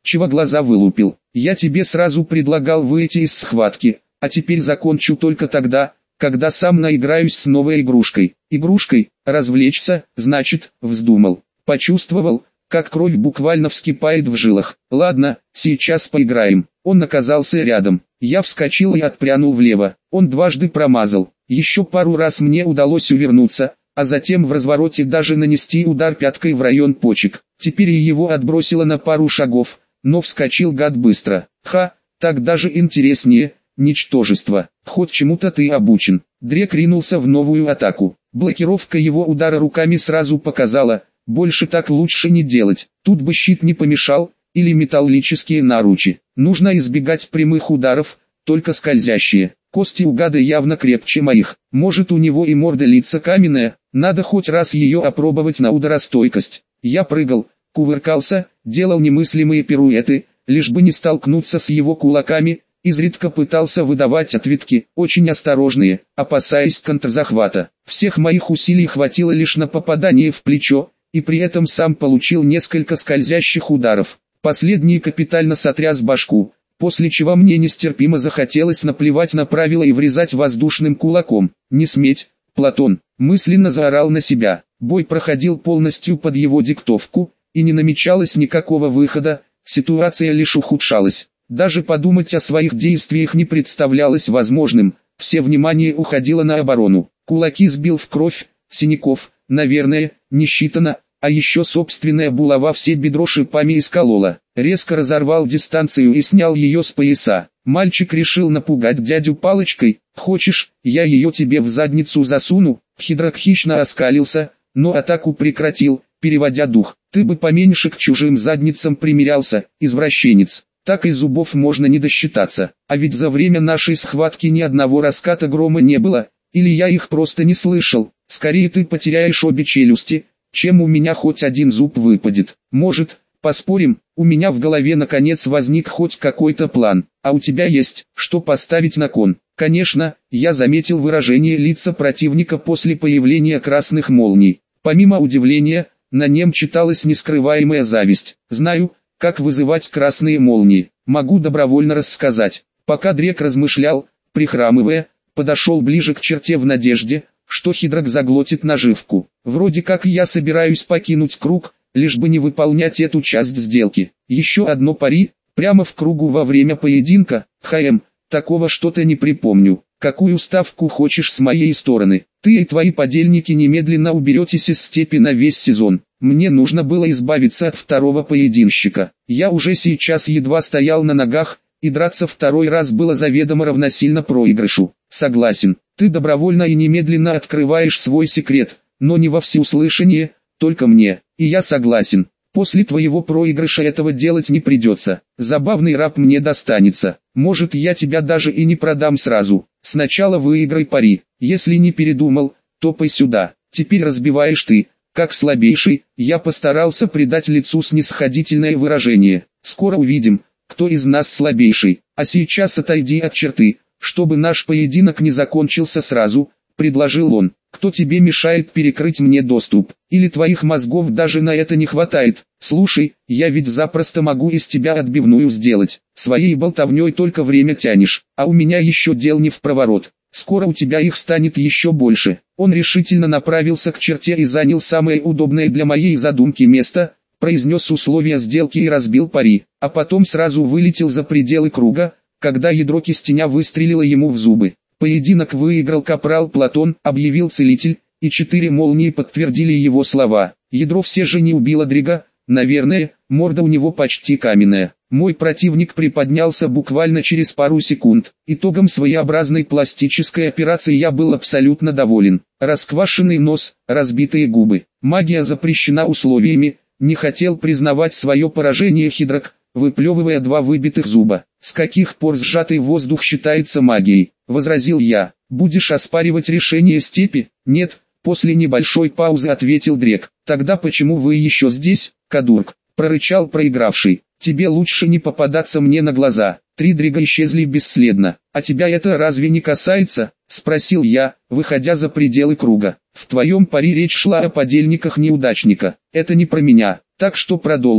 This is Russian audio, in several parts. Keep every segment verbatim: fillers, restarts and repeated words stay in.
чего глаза вылупил. Я тебе сразу предлагал выйти из схватки, а теперь закончу только тогда, когда сам наиграюсь с новой игрушкой. Игрушкой, развлечься, значит, вздумал. Почувствовал, как кровь буквально вскипает в жилах. Ладно, сейчас поиграем. Он оказался рядом. Я вскочил и отпрянул влево. Он дважды промазал. Еще пару раз мне удалось увернуться, а затем в развороте даже нанести удар пяткой в район почек. Теперь и его отбросило на пару шагов, но вскочил гад быстро. Ха, так даже интереснее, ничтожество. Хоть чему-то ты обучен. Дрек ринулся в новую атаку. Блокировка его удара руками сразу показала, больше так лучше не делать. Тут бы щит не помешал, или металлические наручи. Нужно избегать прямых ударов, только скользящие. Кости у гада явно крепче моих. Может, у него и морда лица каменная, надо хоть раз ее опробовать на ударостойкость. Я прыгал, кувыркался, делал немыслимые пируэты, лишь бы не столкнуться с его кулаками, изредка пытался выдавать ответки, очень осторожные, опасаясь контрзахвата. Всех моих усилий хватило лишь на попадание в плечо, и при этом сам получил несколько скользящих ударов. Последний капитально сотряс башку, после чего мне нестерпимо захотелось наплевать на правила и врезать воздушным кулаком. «Не сметь, Платон!» Мысленно заорал на себя. Бой проходил полностью под его диктовку, и не намечалось никакого выхода, ситуация лишь ухудшалась. Даже подумать о своих действиях не представлялось возможным, все внимание уходило на оборону. Кулаки сбил в кровь, синяков, наверное, не считано, а еще собственная булава все бедро шипами исколола. Резко разорвал дистанцию и снял ее с пояса. Мальчик решил напугать дядю палочкой. «Хочешь, я ее тебе в задницу засуну?» Хидрак хищно оскалился, но атаку прекратил, переводя дух. «Ты бы поменьше к чужим задницам примирялся, извращенец. Так и зубов можно не досчитаться. А ведь за время нашей схватки ни одного раската грома не было, или я их просто не слышал. Скорее ты потеряешь обе челюсти, чем у меня хоть один зуб выпадет. Может, поспорим, у меня в голове наконец возник хоть какой-то план, а у тебя есть, что поставить на кон». Конечно, я заметил выражение лица противника после появления красных молний. Помимо удивления, на нем читалась нескрываемая зависть. Знаю, как вызывать красные молнии, могу добровольно рассказать. Пока Дрек размышлял, прихрамывая, подошел ближе к черте в надежде, что Хидрак заглотит наживку. Вроде как я собираюсь покинуть круг, лишь бы не выполнять эту часть сделки. Еще одно пари, прямо в кругу во время поединка. ХМ, такого что-то не припомню. Какую ставку хочешь с моей стороны? Ты и твои подельники немедленно уберетесь из степи на весь сезон. Мне нужно было избавиться от второго поединщика. Я уже сейчас едва стоял на ногах, и драться второй раз было заведомо равносильно проигрышу. Согласен, ты добровольно и немедленно открываешь свой секрет, но не во всеуслышание, только мне. И я согласен, после твоего проигрыша этого делать не придется. Забавный раб мне достанется. Может, я тебя даже и не продам сразу. Сначала выиграй пари. Если не передумал, топай сюда. Теперь разбиваешь ты. Как слабейший, я постарался придать лицу снисходительное выражение. Скоро увидим, кто из нас слабейший. А сейчас отойди от черты, чтобы наш поединок не закончился сразу, предложил он. Кто тебе мешает перекрыть мне доступ? Или твоих мозгов даже на это не хватает? Слушай, я ведь запросто могу из тебя отбивную сделать. Своей болтовней только время тянешь, а у меня еще дел не впроворот. Скоро у тебя их станет еще больше. Он решительно направился к черте и занял самое удобное для моей задумки место, произнес условия сделки и разбил пари, а потом сразу вылетел за пределы круга, когда ядро кистеня выстрелило ему в зубы. Поединок выиграл капрал Платон, объявил целитель, и четыре молнии подтвердили его слова. Ядро все же не убило Дрига, наверное, морда у него почти каменная. Мой противник приподнялся буквально через пару секунд. Итогом своеобразной пластической операции я был абсолютно доволен. Расквашенный нос, разбитые губы. Магия запрещена условиями, не хотел признавать свое поражение Хидрак, выплевывая два выбитых зуба. «С каких пор сжатый воздух считается магией?» — возразил я. «Будешь оспаривать решение степи?» «Нет», — после небольшой паузы ответил Дрек. «Тогда почему вы еще здесь, кадурк?» — прорычал проигравший. «Тебе лучше не попадаться мне на глаза». Три Дрига исчезли бесследно. «А тебя это разве не касается?» — спросил я, выходя за пределы круга. «В твоем пари речь шла о подельниках неудачника. Это не про меня, так что продолжим».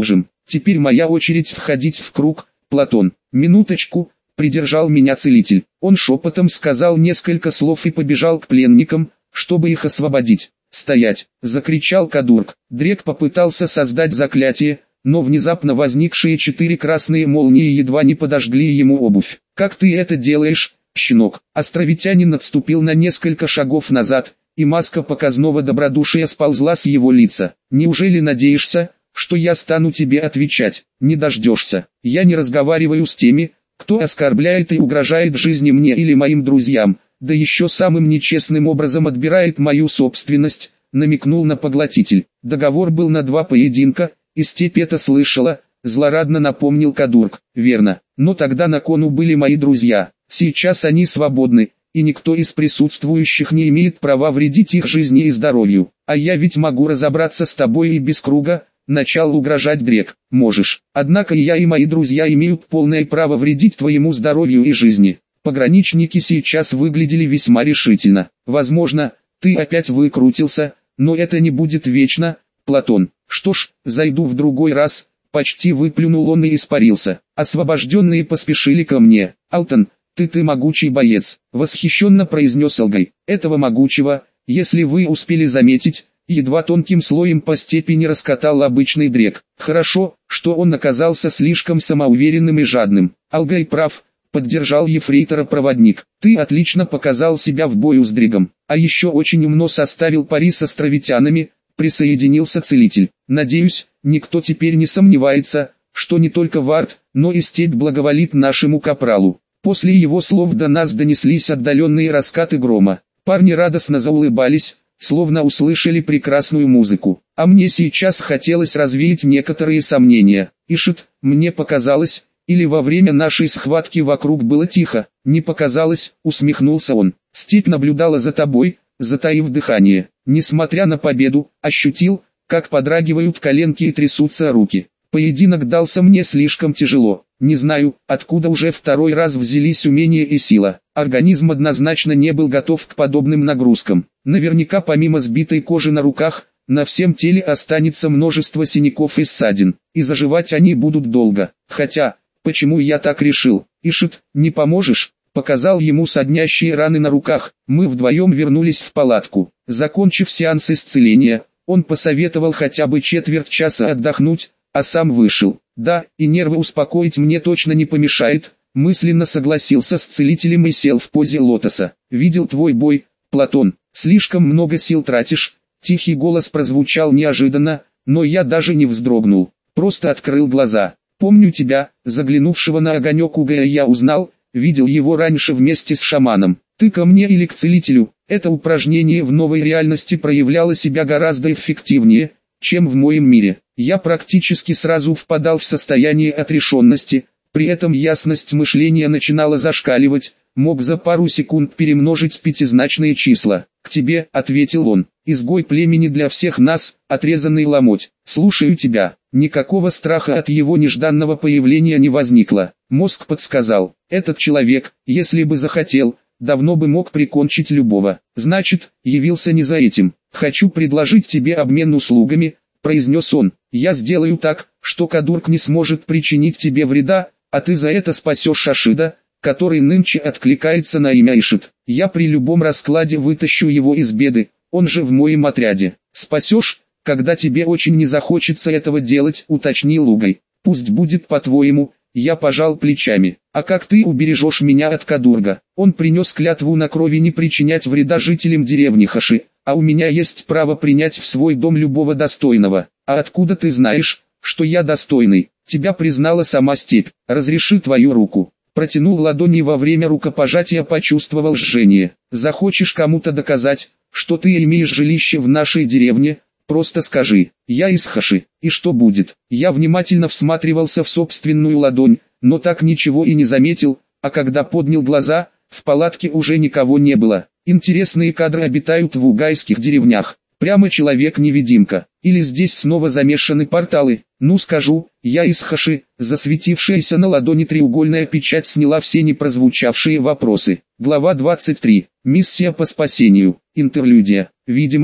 Теперь моя очередь входить в круг, Платон. Минуточку, придержал меня целитель. Он шепотом сказал несколько слов и побежал к пленникам, чтобы их освободить. «Стоять!» — закричал Кадург. Дрек попытался создать заклятие, но внезапно возникшие четыре красные молнии едва не подожгли ему обувь. «Как ты это делаешь, щенок?» Островитянин отступил на несколько шагов назад, и маска показного добродушия сползла с его лица. «Неужели надеешься, что я стану тебе отвечать? Не дождешься. Я не разговариваю с теми, кто оскорбляет и угрожает жизни мне или моим друзьям, да еще самым нечестным образом отбирает мою собственность», намекнул на поглотитель. Договор был на два поединка, и степь это слышала, злорадно напомнил Кадург. «Верно, но тогда на кону были мои друзья, сейчас они свободны, и никто из присутствующих не имеет права вредить их жизни и здоровью. А я ведь могу разобраться с тобой и без круга», начал угрожать Дрек. «Можешь, однако я и мои друзья имеют полное право вредить твоему здоровью и жизни». Пограничники сейчас выглядели весьма решительно. «Возможно, ты опять выкрутился, но это не будет вечно, Платон. Что ж, зайду в другой раз», почти выплюнул он и испарился. Освобожденные поспешили ко мне. «Алтон, ты ты могучий боец», восхищенно произнес Алгай. «Этого могучего, если вы успели заметить, едва тонким слоем по степени раскатал обычный Дрек. Хорошо, что он оказался слишком самоуверенным и жадным». «Алгай прав», поддержал ефрейтора проводник. «Ты отлично показал себя в бою с Дрегом, а еще очень умно составил пари с островитянами», присоединился целитель. «Надеюсь, никто теперь не сомневается, что не только Вард, но и степь благоволит нашему капралу». После его слов до нас донеслись отдаленные раскаты грома. Парни радостно заулыбались, словно услышали прекрасную музыку. А мне сейчас хотелось развеять некоторые сомнения. «Ишит, мне показалось, или во время нашей схватки вокруг было тихо?» «Не показалось», усмехнулся он. «Степь наблюдала за тобой, затаив дыхание. Несмотря на победу, ощутил, как подрагивают коленки и трясутся руки. Поединок дался мне слишком тяжело. Не знаю, откуда уже второй раз взялись умения и сила. Организм однозначно не был готов к подобным нагрузкам. Наверняка помимо сбитой кожи на руках, на всем теле останется множество синяков и ссадин, и заживать они будут долго. Хотя, почему я так решил? Ишит, не поможешь?» Показал ему соднящие раны на руках. Мы вдвоем вернулись в палатку. Закончив сеанс исцеления, он посоветовал хотя бы четверть часа отдохнуть, а сам вышел. «Да, и нервы успокоить мне точно не помешает», мысленно согласился с целителем и сел в позе лотоса. «Видел твой бой, Платон, слишком много сил тратишь». Тихий голос прозвучал неожиданно, но я даже не вздрогнул, просто открыл глаза. «Помню тебя», заглянувшего на огонек Угая я узнал, видел его раньше вместе с шаманом. «Ты ко мне или к целителю?» Это упражнение в новой реальности проявляло себя гораздо эффективнее, чем в моем мире. Я практически сразу впадал в состояние отрешенности, при этом ясность мышления начинала зашкаливать, мог за пару секунд перемножить пятизначные числа. «К тебе», — ответил он, — «изгой племени для всех нас, отрезанный ломоть. Слушаю тебя». Никакого страха от его нежданного появления не возникло. Мозг подсказал, этот человек, если бы захотел, давно бы мог прикончить любого. «Значит, явился не за этим. Хочу предложить тебе обмен услугами», произнес он. «Я сделаю так, что Кадург не сможет причинить тебе вреда, а ты за это спасешь Шашида, который нынче откликается на имя Ишит. Я при любом раскладе вытащу его из беды, он же в моем отряде. Спасешь, когда тебе очень не захочется этого делать», уточнил Угай. «Пусть будет по-твоему», я пожал плечами. «А как ты убережешь меня от Кадурга? Он принес клятву на крови не причинять вреда жителям деревни Хаши, а у меня есть право принять в свой дом любого достойного. А откуда ты знаешь, что я достойный? Тебя признала сама степь. Разреши твою руку». Протянул ладони, во время рукопожатия почувствовал жжение. «Захочешь кому-то доказать, что ты имеешь жилище в нашей деревне? Просто скажи, я из Хаши, и что будет?» Я внимательно всматривался в собственную ладонь, но так ничего и не заметил, а когда поднял глаза, в палатке уже никого не было. Интересные кадры обитают в угайских деревнях. Прямо человек-невидимка. Или здесь снова замешаны порталы? Ну скажу, я из Хаши. Засветившаяся на ладони треугольная печать сняла все непрозвучавшие вопросы. Глава двадцать три. Миссия по спасению. Интерлюдия. Видимо,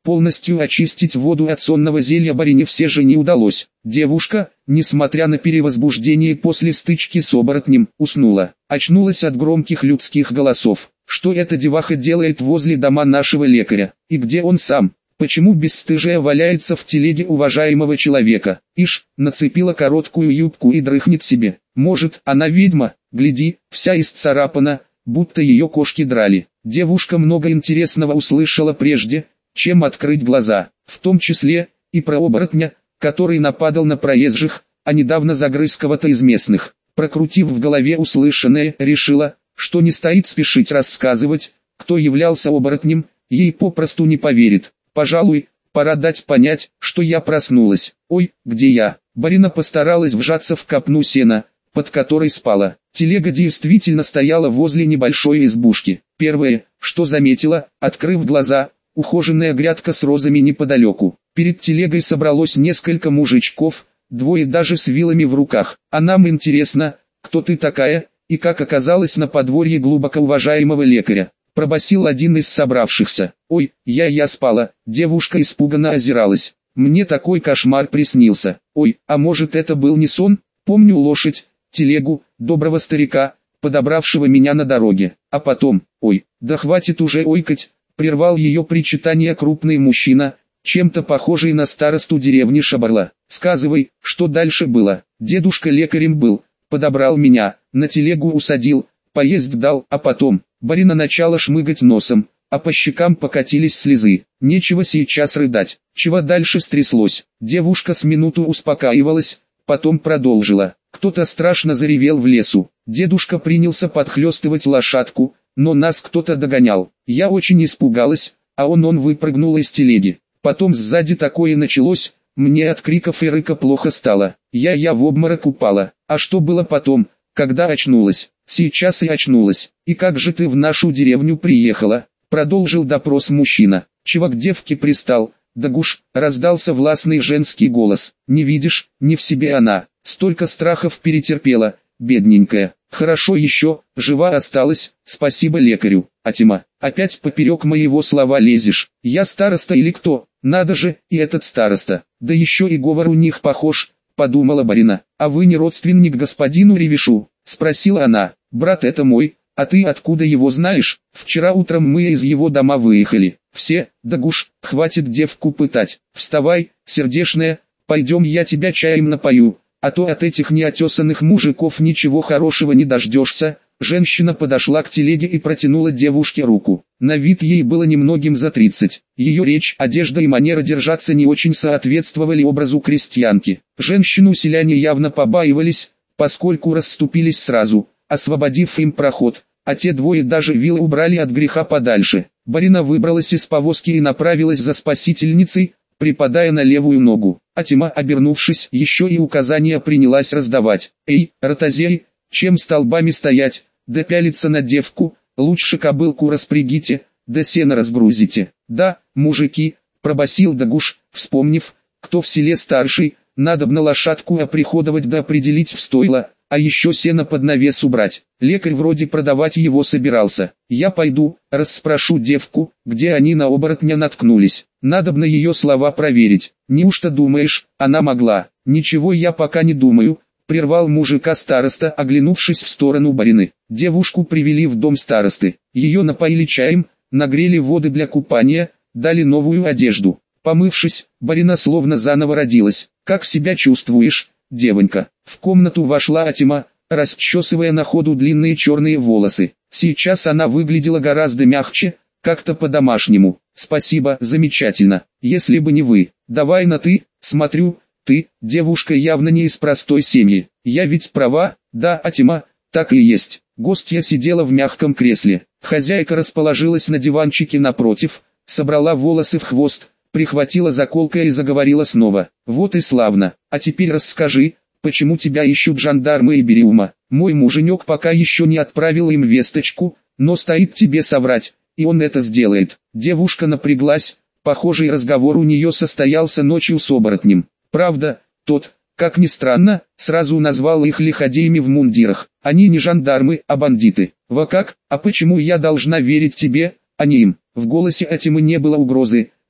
Полностью очистить воду от сонного зелья Барине все же не удалось. Девушка, несмотря на перевозбуждение после стычки с оборотнем, уснула. Очнулась от громких людских голосов. Что эта деваха делает возле дома нашего лекаря? И где он сам? Почему бесстыжая валяется в телеге уважаемого человека? Ишь, нацепила короткую юбку и дрыхнет себе. Может, она ведьма? Гляди, вся исцарапана, будто ее кошки драли. Девушка много интересного услышала прежде, чем открыть глаза, в том числе и про оборотня, который нападал на проезжих, а недавно загрыз кого-то из местных. Прокрутив в голове услышанное, решила, что не стоит спешить рассказывать, кто являлся оборотнем, ей попросту не поверит. Пожалуй, пора дать понять, что я проснулась. Ой, где я? Барина постаралась вжаться в копну сена, под которой спала. Телега действительно стояла возле небольшой избушки. Первое, что заметила, открыв глаза, ухоженная грядка с розами неподалеку. Перед телегой собралось несколько мужичков, двое даже с вилами в руках. А нам интересно, кто ты такая, и как оказалась на подворье глубоко уважаемого лекаря. Пробасил один из собравшихся. Ой, я я спала. Девушка испуганно озиралась. Мне такой кошмар приснился. Ой, а может это был не сон? Помню лошадь, телегу, доброго старика, подобравшего меня на дороге. А потом, ой, да хватит уже ойкать, прервал ее причитание крупный мужчина, чем-то похожий на старосту деревни Шабарла. Сказывай, что дальше было. Дедушка лекарем был, подобрал меня, на телегу усадил, поесть дал, а потом... Барина начала шмыгать носом, а по щекам покатились слезы. Нечего сейчас рыдать. Чего дальше стряслось? Девушка с минуту успокаивалась, потом продолжила. Кто-то страшно заревел в лесу. Дедушка принялся подхлестывать лошадку, но нас кто-то догонял. Я очень испугалась, а он он выпрыгнул из телеги. Потом сзади такое началось, мне от криков и рыка плохо стало. Я я в обморок упала. А что было потом, когда очнулась? Сейчас и очнулась. И как же ты в нашу деревню приехала? Продолжил допрос мужчина. Чего к девке пристал? Да гуш, раздался властный женский голос. Не видишь, не в себе она. Столько страхов перетерпела, бедненькая. Хорошо еще, жива осталась, спасибо лекарю. А Тима, опять поперек моего слова лезешь. Я староста или кто? Надо же, и этот староста. Да еще и говор у них похож, подумала Барина. А вы не родственник господину Ревишу? Спросила она. Брат это мой, а ты откуда его знаешь? Вчера утром мы из его дома выехали. Все, да гуш, хватит девку пытать. Вставай, сердешная, пойдем я тебя чаем напою, а то от этих неотесанных мужиков ничего хорошего не дождешься. Женщина подошла к телеге и протянула девушке руку. На вид ей было немногим за тридцать. Ее речь, одежда и манера держаться не очень соответствовали образу крестьянки. Женщину селяне явно побаивались, поскольку расступились сразу, освободив им проход, а те двое даже вилы убрали от греха подальше. Барина выбралась из повозки и направилась за спасительницей, припадая на левую ногу. А Тима, обернувшись, еще и указания принялась раздавать. «Эй, ротозей, чем столбами стоять, да пялиться на девку, лучше кобылку распрягите, да сено разгрузите». «Да, мужики», — пробасил Дагуш, вспомнив, кто в селе старший, надобно лошадку оприходовать да определить в стойло, а еще сено под навес убрать. Лекарь вроде продавать его собирался. Я пойду, расспрошу девку, где они на оборотня наткнулись. Надобно ее слова проверить. Неужто думаешь, она могла? Ничего я пока не думаю, прервал мужика староста, оглянувшись в сторону Барины. Девушку привели в дом старосты. Ее напоили чаем, нагрели воды для купания, дали новую одежду. Помывшись, Барина словно заново родилась. «Как себя чувствуешь, девонька?» В комнату вошла Атима, расчесывая на ходу длинные черные волосы. Сейчас она выглядела гораздо мягче, как-то по-домашнему. «Спасибо, замечательно. Если бы не вы. Давай на «ты», смотрю, ты, девушка явно не из простой семьи. Я ведь права?» «Да, Атима, так и есть». Гостья сидела в мягком кресле. Хозяйка расположилась на диванчике напротив, собрала волосы в хвост, прихватила заколкой и заговорила снова. «Вот и славно. А теперь расскажи, почему тебя ищут жандармы и Бериума? Мой муженек пока еще не отправил им весточку, но стоит тебе соврать, и он это сделает». Девушка напряглась, похожий разговор у нее состоялся ночью с оборотнем. Правда, тот, как ни странно, сразу назвал их лиходеями в мундирах. Они не жандармы, а бандиты. «Во как? А почему я должна верить тебе, а не им?» В голосе Атимы не было угрозы,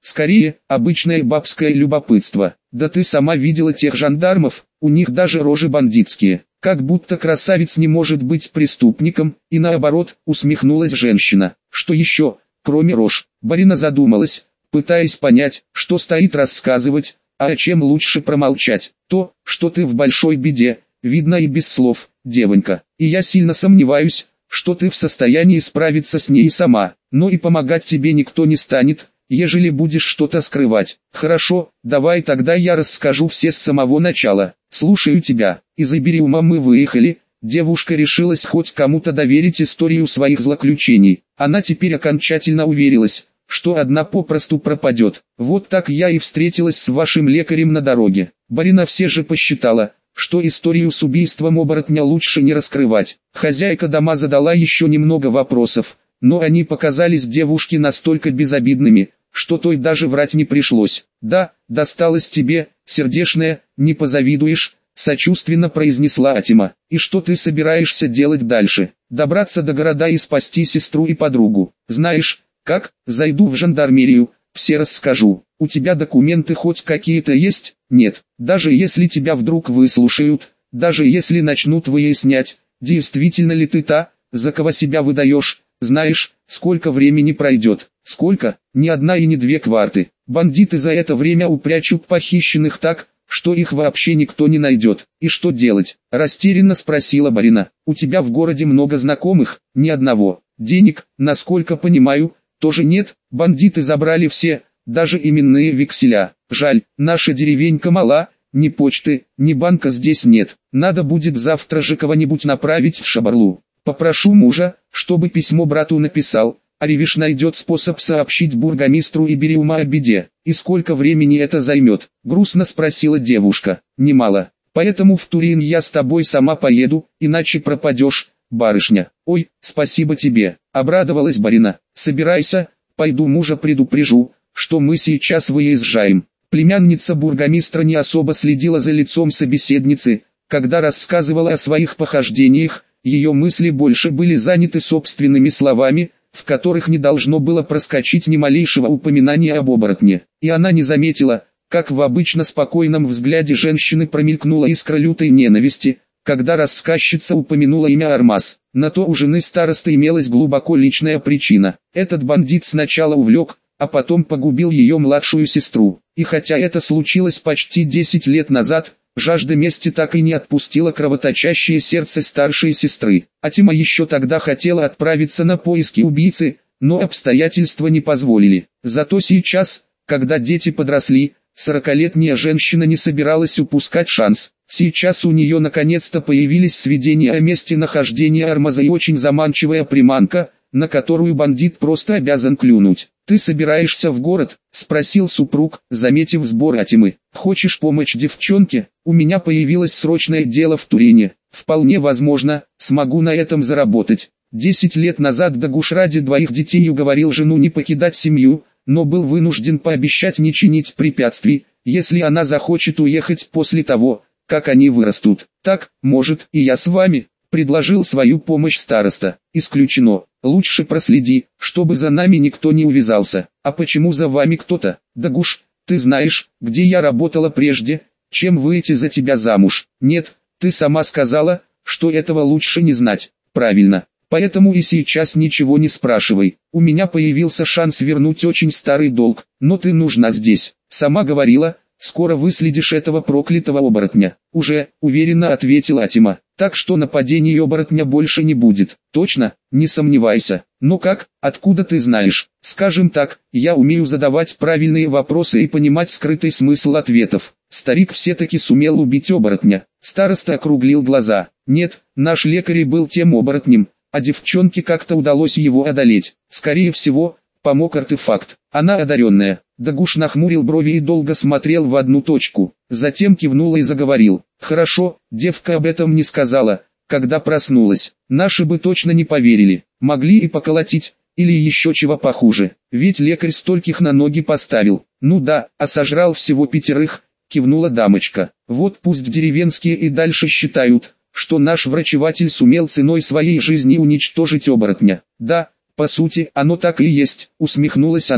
Скорее, обычное бабское любопытство. Да ты сама видела тех жандармов, у них даже рожи бандитские. Как будто красавец не может быть преступником, и наоборот, усмехнулась женщина. Что еще, кроме рож? Барина задумалась, пытаясь понять, что стоит рассказывать, а о чем лучше промолчать. То, что ты в большой беде, видно и без слов, девонька. И я сильно сомневаюсь, что ты в состоянии справиться с ней сама. Но и помогать тебе никто не станет, ежели будешь что-то скрывать. Хорошо, давай тогда я расскажу все с самого начала. Слушаю тебя. Из Ибериума мы выехали. Девушка решилась хоть кому-то доверить историю своих злоключений. Она теперь окончательно уверилась, что одна попросту пропадет. Вот так я и встретилась с вашим лекарем на дороге. Барина все же посчитала, что историю с убийством оборотня лучше не раскрывать. Хозяйка дома задала еще немного вопросов, но они показались девушке настолько безобидными, что той даже врать не пришлось. «Да, досталось тебе, сердешная, не позавидуешь», — сочувственно произнесла Атима. «И что ты собираешься делать дальше? Добраться до города и спасти сестру и подругу? Знаешь, как? Зайду в жандармерию, все расскажу. У тебя документы хоть какие-то есть? Нет. Даже если тебя вдруг выслушают, даже если начнут выяснять, действительно ли ты та, за кого себя выдаешь, знаешь, сколько времени пройдет? Сколько? Ни одна и не две кварты. Бандиты за это время упрячут похищенных так, что их вообще никто не найдет. И что делать?» — растерянно спросила Барина. «У тебя в городе много знакомых?» «Ни одного. Денег, насколько понимаю, тоже нет. Бандиты забрали все, даже именные векселя. Жаль, наша деревенька мала, ни почты, ни банка здесь нет. Надо будет завтра же кого-нибудь направить в Шабарлу. Попрошу мужа, чтобы письмо брату написал, а Ревиш найдет способ сообщить бургомистру Ибериума о беде. И сколько времени это займет?» — грустно спросила девушка. «Немало. Поэтому в Турин я с тобой сама поеду, иначе пропадешь, барышня». «Ой, спасибо тебе», — обрадовалась Барина. «Собирайся, пойду мужа предупрежу, что мы сейчас выезжаем». Племянница бургомистра не особо следила за лицом собеседницы, когда рассказывала о своих похождениях. Ее мысли больше были заняты собственными словами, в которых не должно было проскочить ни малейшего упоминания об оборотне. И она не заметила, как в обычно спокойном взгляде женщины промелькнула искра лютой ненависти, когда рассказчица упомянула имя Армаз. На то у жены старосты имелась глубоко личная причина. Этот бандит сначала увлек, а потом погубил ее младшую сестру. И хотя это случилось почти десять лет назад, жажда мести так и не отпустила кровоточащее сердце старшей сестры. Атима еще тогда хотела отправиться на поиски убийцы, но обстоятельства не позволили. Зато сейчас, когда дети подросли, сорокалетняя женщина не собиралась упускать шанс. Сейчас у нее наконец-то появились сведения о месте нахождения Армаза и очень заманчивая приманка, на которую бандит просто обязан клюнуть. «Ты собираешься в город?» — спросил супруг, заметив сбор Атимы. «Хочешь помочь девчонке? У меня появилось срочное дело в Турине. Вполне возможно, смогу на этом заработать». Десять лет назад Дагуш ради двоих детей уговорил жену не покидать семью, но был вынужден пообещать не чинить препятствий, если она захочет уехать после того, как они вырастут. «Так, может, и я с вами?» — предложил свою помощь староста. «Исключено. Лучше проследи, чтобы за нами никто не увязался». «А почему за вами кто-то? Дагуш, ты знаешь, где я работала прежде, чем выйти за тебя замуж?» «Нет, ты сама сказала, что этого лучше не знать». «Правильно. Поэтому и сейчас ничего не спрашивай. У меня появился шанс вернуть очень старый долг, но ты нужна здесь. Сама говорила, скоро выследишь этого проклятого оборотня». «Уже», — уверенно ответила Атима. «Так что нападений оборотня больше не будет». «Точно? Не сомневайся. Но как, откуда ты знаешь?» «Скажем так, я умею задавать правильные вопросы и понимать скрытый смысл ответов. Старик все-таки сумел убить оборотня». Староста округлил глаза. «Нет, наш лекарь был тем оборотнем, а девчонке как-то удалось его одолеть. Скорее всего, помог артефакт. Она одаренная». Дагуш нахмурил брови и долго смотрел в одну точку. Затем кивнул и заговорил. «Хорошо, девка об этом не сказала, когда проснулась. Наши бы точно не поверили. Могли и поколотить, или еще чего похуже. Ведь лекарь стольких на ноги поставил». «Ну да, а сожрал всего пятерых», — кивнула дамочка. «Вот пусть деревенские и дальше считают, что наш врачеватель сумел ценой своей жизни уничтожить оборотня». «Да, по сути, оно так и есть», — усмехнулась она.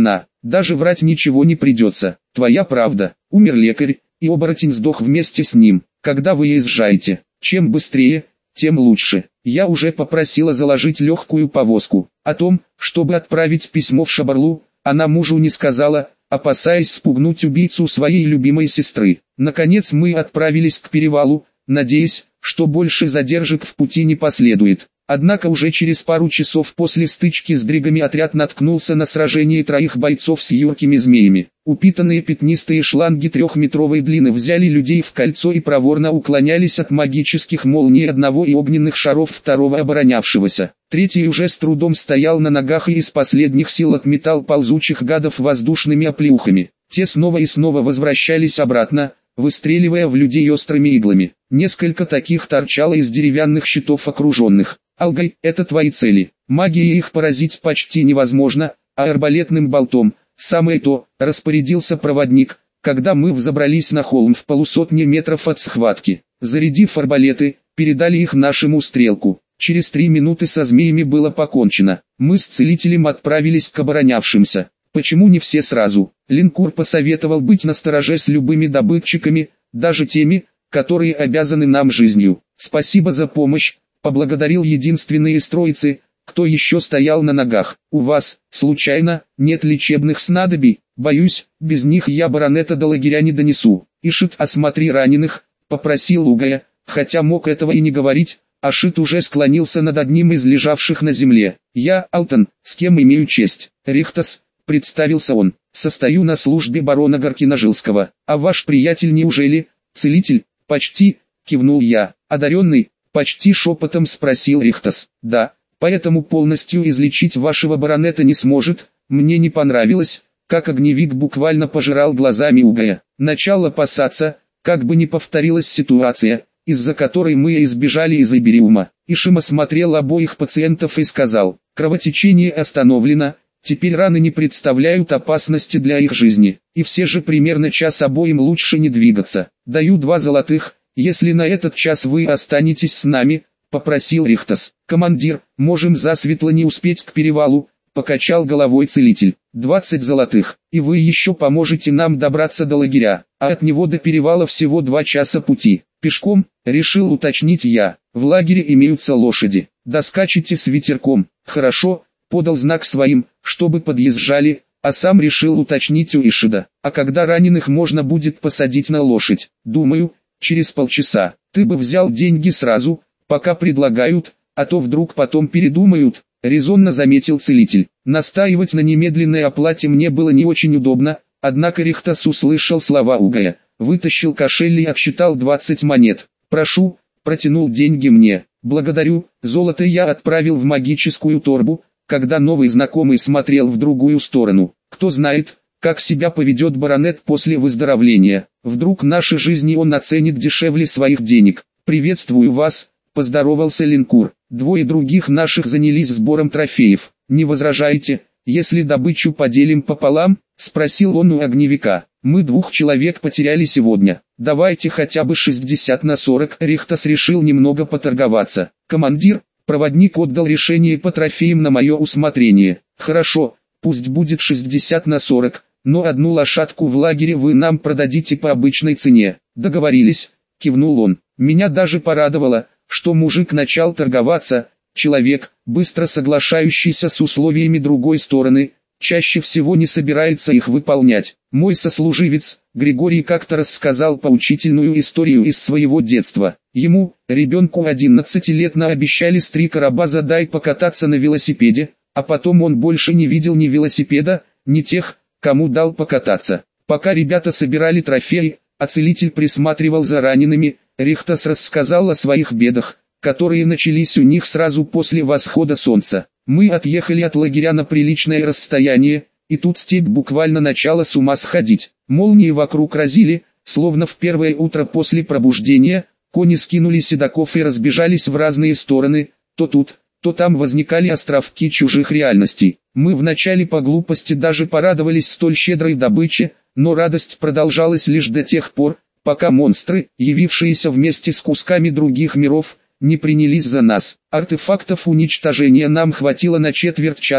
Даже врать ничего не придется. Твоя правда. Умер лекарь, и оборотень сдох вместе с ним. Когда вы езжаете, чем быстрее, тем лучше. Я уже попросила заложить легкую повозку. О том, чтобы отправить письмо в Шабарлу, она мужу не сказала, опасаясь спугнуть убийцу своей любимой сестры. Наконец мы отправились к перевалу, надеясь, что больше задержек в пути не последует. Однако уже через пару часов после стычки с дригами отряд наткнулся на сражение троих бойцов с юркими змеями. Упитанные пятнистые шланги трехметровой длины взяли людей в кольцо и проворно уклонялись от магических молний одного и огненных шаров второго оборонявшегося. Третий уже с трудом стоял на ногах и из последних сил отметал ползучих гадов воздушными оплеухами. Те снова и снова возвращались обратно, выстреливая в людей острыми иглами. Несколько таких торчало из деревянных щитов окруженных. «Алгай, это твои цели. Магией их поразить почти невозможно, а арбалетным болтом – самое то», – распорядился проводник, когда мы взобрались на холм в полусотни метров от схватки. Зарядив арбалеты, передали их нашему стрелку. Через три минуты со змеями было покончено. Мы с целителем отправились к оборонявшимся. Почему не все сразу? Линкор посоветовал быть настороже с любыми добытчиками, даже теми, которые обязаны нам жизнью. «Спасибо за помощь», — поблагодарил единственный из троицы, кто еще стоял на ногах. «У вас, случайно, нет лечебных снадобий? Боюсь, без них я баронета до лагеря не донесу». «Ишит, осмотри раненых», — попросил Угая, хотя мог этого и не говорить. Ашит уже склонился над одним из лежавших на земле. «Я, Алтон, с кем имею честь?» «Рихтас», — представился он, — «состою на службе барона Горкиножилского. А ваш приятель неужели?» «Целитель?» «Почти», — кивнул я. «Одаренный?» — почти шепотом спросил Рихтас. «Да, поэтому полностью излечить вашего баронета не сможет». Мне не понравилось, как огневик буквально пожирал глазами Угая. Начал опасаться, как бы не повторилась ситуация, из-за которой мы избежали из Ибериума. Ишим осмотрел обоих пациентов и сказал: «Кровотечение остановлено, теперь раны не представляют опасности для их жизни, и все же примерно час обоим лучше не двигаться. Даю два золотых, если на этот час вы останетесь с нами», — попросил Рихтас. «Командир, можем засветло не успеть к перевалу», — покачал головой целитель. «Двадцать золотых, и вы еще поможете нам добраться до лагеря, а от него до перевала всего два часа пути. Пешком?» — решил уточнить я. «В лагере имеются лошади. Доскачете с ветерком». «Хорошо», — подал знак своим, чтобы подъезжали, а сам решил уточнить у Ишида. «А когда раненых можно будет посадить на лошадь?» «Думаю, через полчаса. Ты бы взял деньги сразу, пока предлагают, а то вдруг потом передумают», — резонно заметил целитель. Настаивать на немедленной оплате мне было не очень удобно, однако Рихтас услышал слова Угая, вытащил кошель и отсчитал двадцать монет. «Прошу», — протянул деньги мне. «Благодарю». Золото я отправил в магическую торбу, когда новый знакомый смотрел в другую сторону. Кто знает, как себя поведет баронет после выздоровления. Вдруг наши жизни он оценит дешевле своих денег. «Приветствую вас», — поздоровался Линкур. Двое других наших занялись сбором трофеев. «Не возражаете, если добычу поделим пополам?» — спросил он у огневика. «Мы двух человек потеряли сегодня. Давайте хотя бы шестьдесят на сорок». Рихтас решил немного поторговаться. «Командир», — проводник отдал решение по трофеям на мое усмотрение. «Хорошо, пусть будет шестьдесят на сорок, но одну лошадку в лагере вы нам продадите по обычной цене». «Договорились», — кивнул он. Меня даже порадовало, что мужик начал торговаться. Человек, быстро соглашающийся с условиями другой стороны, чаще всего не собирается их выполнять. Мой сослуживец, Григорий, как-то рассказал поучительную историю из своего детства. Ему, ребенку одиннадцати лет, наобещали с три короба задай покататься на велосипеде, а потом он больше не видел ни велосипеда, ни тех, кому дал покататься. Пока ребята собирали трофеи, а целитель присматривал за ранеными, Рихтас рассказал о своих бедах, которые начались у них сразу после восхода солнца. Мы отъехали от лагеря на приличное расстояние, и тут степь буквально начала с ума сходить. Молнии вокруг разили, словно в первое утро после пробуждения. Кони скинули седаков и разбежались в разные стороны, то тут, то там возникали островки чужих реальностей. Мы вначале по глупости даже порадовались столь щедрой добыче, но радость продолжалась лишь до тех пор, пока монстры, явившиеся вместе с кусками других миров, не принялись за нас. Артефактов уничтожения нам хватило на четверть часа,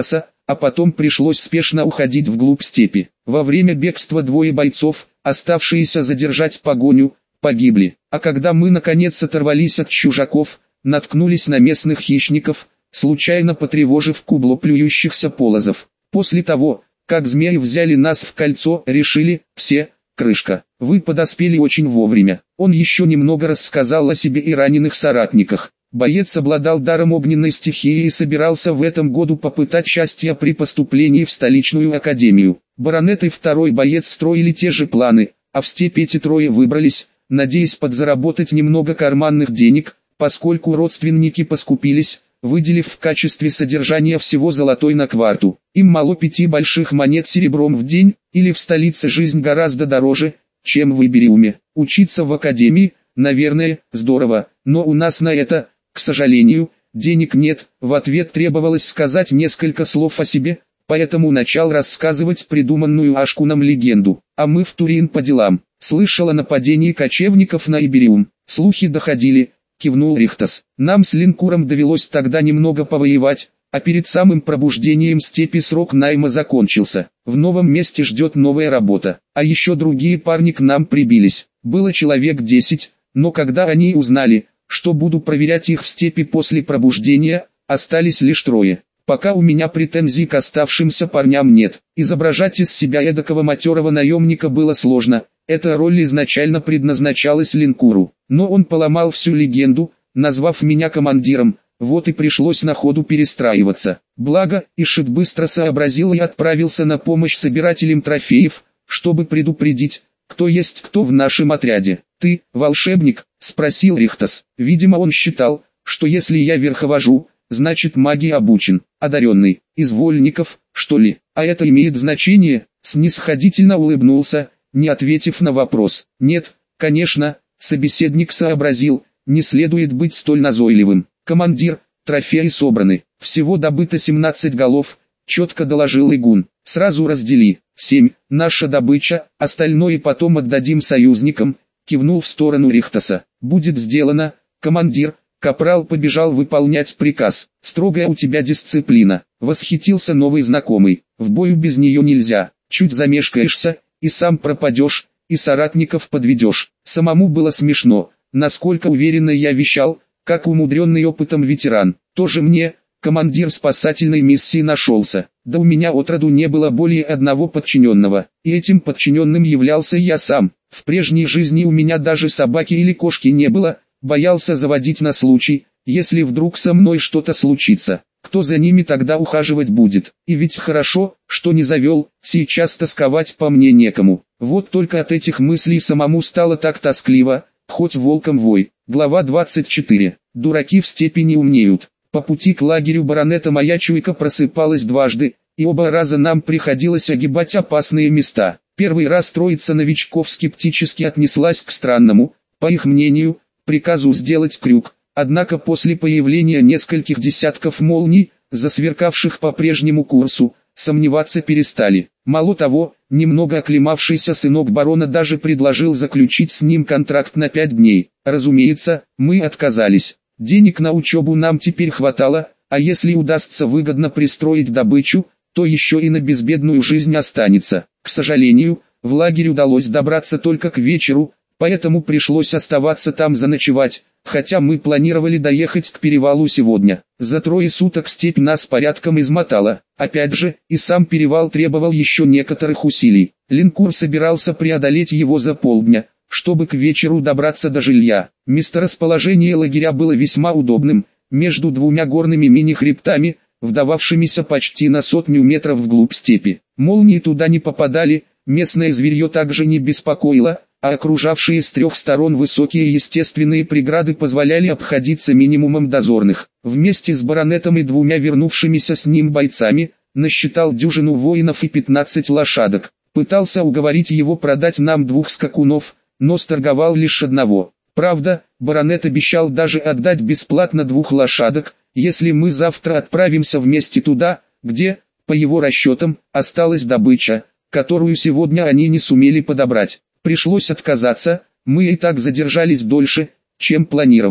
а потом пришлось спешно уходить вглубь степи. Во время бегства двое бойцов, оставшиеся задержать погоню, погибли. А когда мы наконец оторвались от чужаков, наткнулись на местных хищников, случайно потревожив кубло плюющихся полозов. После того, как змеи взяли нас в кольцо, решили, все, крышка. Вы подоспели очень вовремя. Он еще немного рассказал о себе и раненых соратниках. Боец обладал даром огненной стихии и собирался в этом году попытать счастье при поступлении в столичную академию. Баронет и второй боец строили те же планы, а в степь эти трое выбрались, надеясь подзаработать немного карманных денег, поскольку родственники поскупились, выделив в качестве содержания всего золотой на кварту. Им мало пяти больших монет серебром в день, или в столице жизнь гораздо дороже, чем в Ибериуме. Учиться в академии, наверное, здорово, но у нас на это, к сожалению, денег нет. В ответ требовалось сказать несколько слов о себе, поэтому начал рассказывать придуманную Ашкуном легенду. А мы в Турин по делам. Слышал о нападении кочевников на Ибериум. Слухи доходили, кивнул Рихтас. Нам с Линкуром довелось тогда немного повоевать, а перед самым пробуждением степи срок найма закончился. В новом месте ждет новая работа. А еще другие парни к нам прибились. Было человек десять, но когда они узнали, что буду проверять их в степи после пробуждения, остались лишь трое. Пока у меня претензий к оставшимся парням нет. Изображать из себя эдакого матерого наемника было сложно. Эта роль изначально предназначалась Линкуру, но он поломал всю легенду, назвав меня командиром, вот и пришлось на ходу перестраиваться. Благо, Ишит быстро сообразил и отправился на помощь собирателям трофеев, чтобы предупредить, кто есть кто в нашем отряде. «Ты, волшебник?» – спросил Рихтас. Видимо, он считал, что если я верховожу, значит магии обучен, одаренный, из вольников, что ли. А это имеет значение? Снисходительно улыбнулся, не ответив на вопрос. Нет, конечно, собеседник сообразил, не следует быть столь назойливым. Командир, трофеи собраны, всего добыто семнадцать голов, четко доложил Игун. Сразу раздели, семь, наша добыча, остальное потом отдадим союзникам, кивнул в сторону Рихтаса. Будет сделано, командир. Капрал побежал выполнять приказ. Строгая у тебя дисциплина. Восхитился новый знакомый. В бою без нее нельзя. Чуть замешкаешься, и сам пропадешь, и соратников подведешь. Самому было смешно, насколько уверенно я вещал, как умудренный опытом ветеран. Тоже мне, командир спасательной миссии нашелся. Да у меня отроду не было более одного подчиненного, и этим подчиненным являлся я сам. В прежней жизни у меня даже собаки или кошки не было, боялся заводить на случай, если вдруг со мной что-то случится. Кто за ними тогда ухаживать будет? И ведь хорошо, что не завел, сейчас тосковать по мне некому. Вот только от этих мыслей самому стало так тоскливо, хоть волком вой. Глава двадцать четыре. Дураки в степи не умнеют. По пути к лагерю баронета моя чуйка просыпалась дважды, и оба раза нам приходилось огибать опасные места. Первый раз троица новичков скептически отнеслась к странному, по их мнению, приказу сделать крюк. Однако после появления нескольких десятков молний, засверкавших по прежнему курсу, сомневаться перестали. Мало того, немного оклемавшийся сынок барона даже предложил заключить с ним контракт на пять дней. Разумеется, мы отказались. Денег на учебу нам теперь хватало, а если удастся выгодно пристроить добычу, то еще и на безбедную жизнь останется. К сожалению, в лагерь удалось добраться только к вечеру, поэтому пришлось оставаться там заночевать, хотя мы планировали доехать к перевалу сегодня. За трое суток степь нас порядком измотала. Опять же, и сам перевал требовал еще некоторых усилий. Линкур собирался преодолеть его за полдня, чтобы к вечеру добраться до жилья. Месторасположение лагеря было весьма удобным, между двумя горными мини-хребтами, вдававшимися почти на сотню метров вглубь степи. Молнии туда не попадали, местное зверье также не беспокоило, а окружавшие с трех сторон высокие естественные преграды позволяли обходиться минимумом дозорных. Вместе с баронетом и двумя вернувшимися с ним бойцами, насчитал дюжину воинов и пятнадцать лошадок. Пытался уговорить его продать нам двух скакунов, но сторговал лишь одного. Правда, баронет обещал даже отдать бесплатно двух лошадок, если мы завтра отправимся вместе туда, где, по его расчетам, осталась добыча, которую сегодня они не сумели подобрать. Пришлось отказаться, мы и так задержались дольше, чем планировали.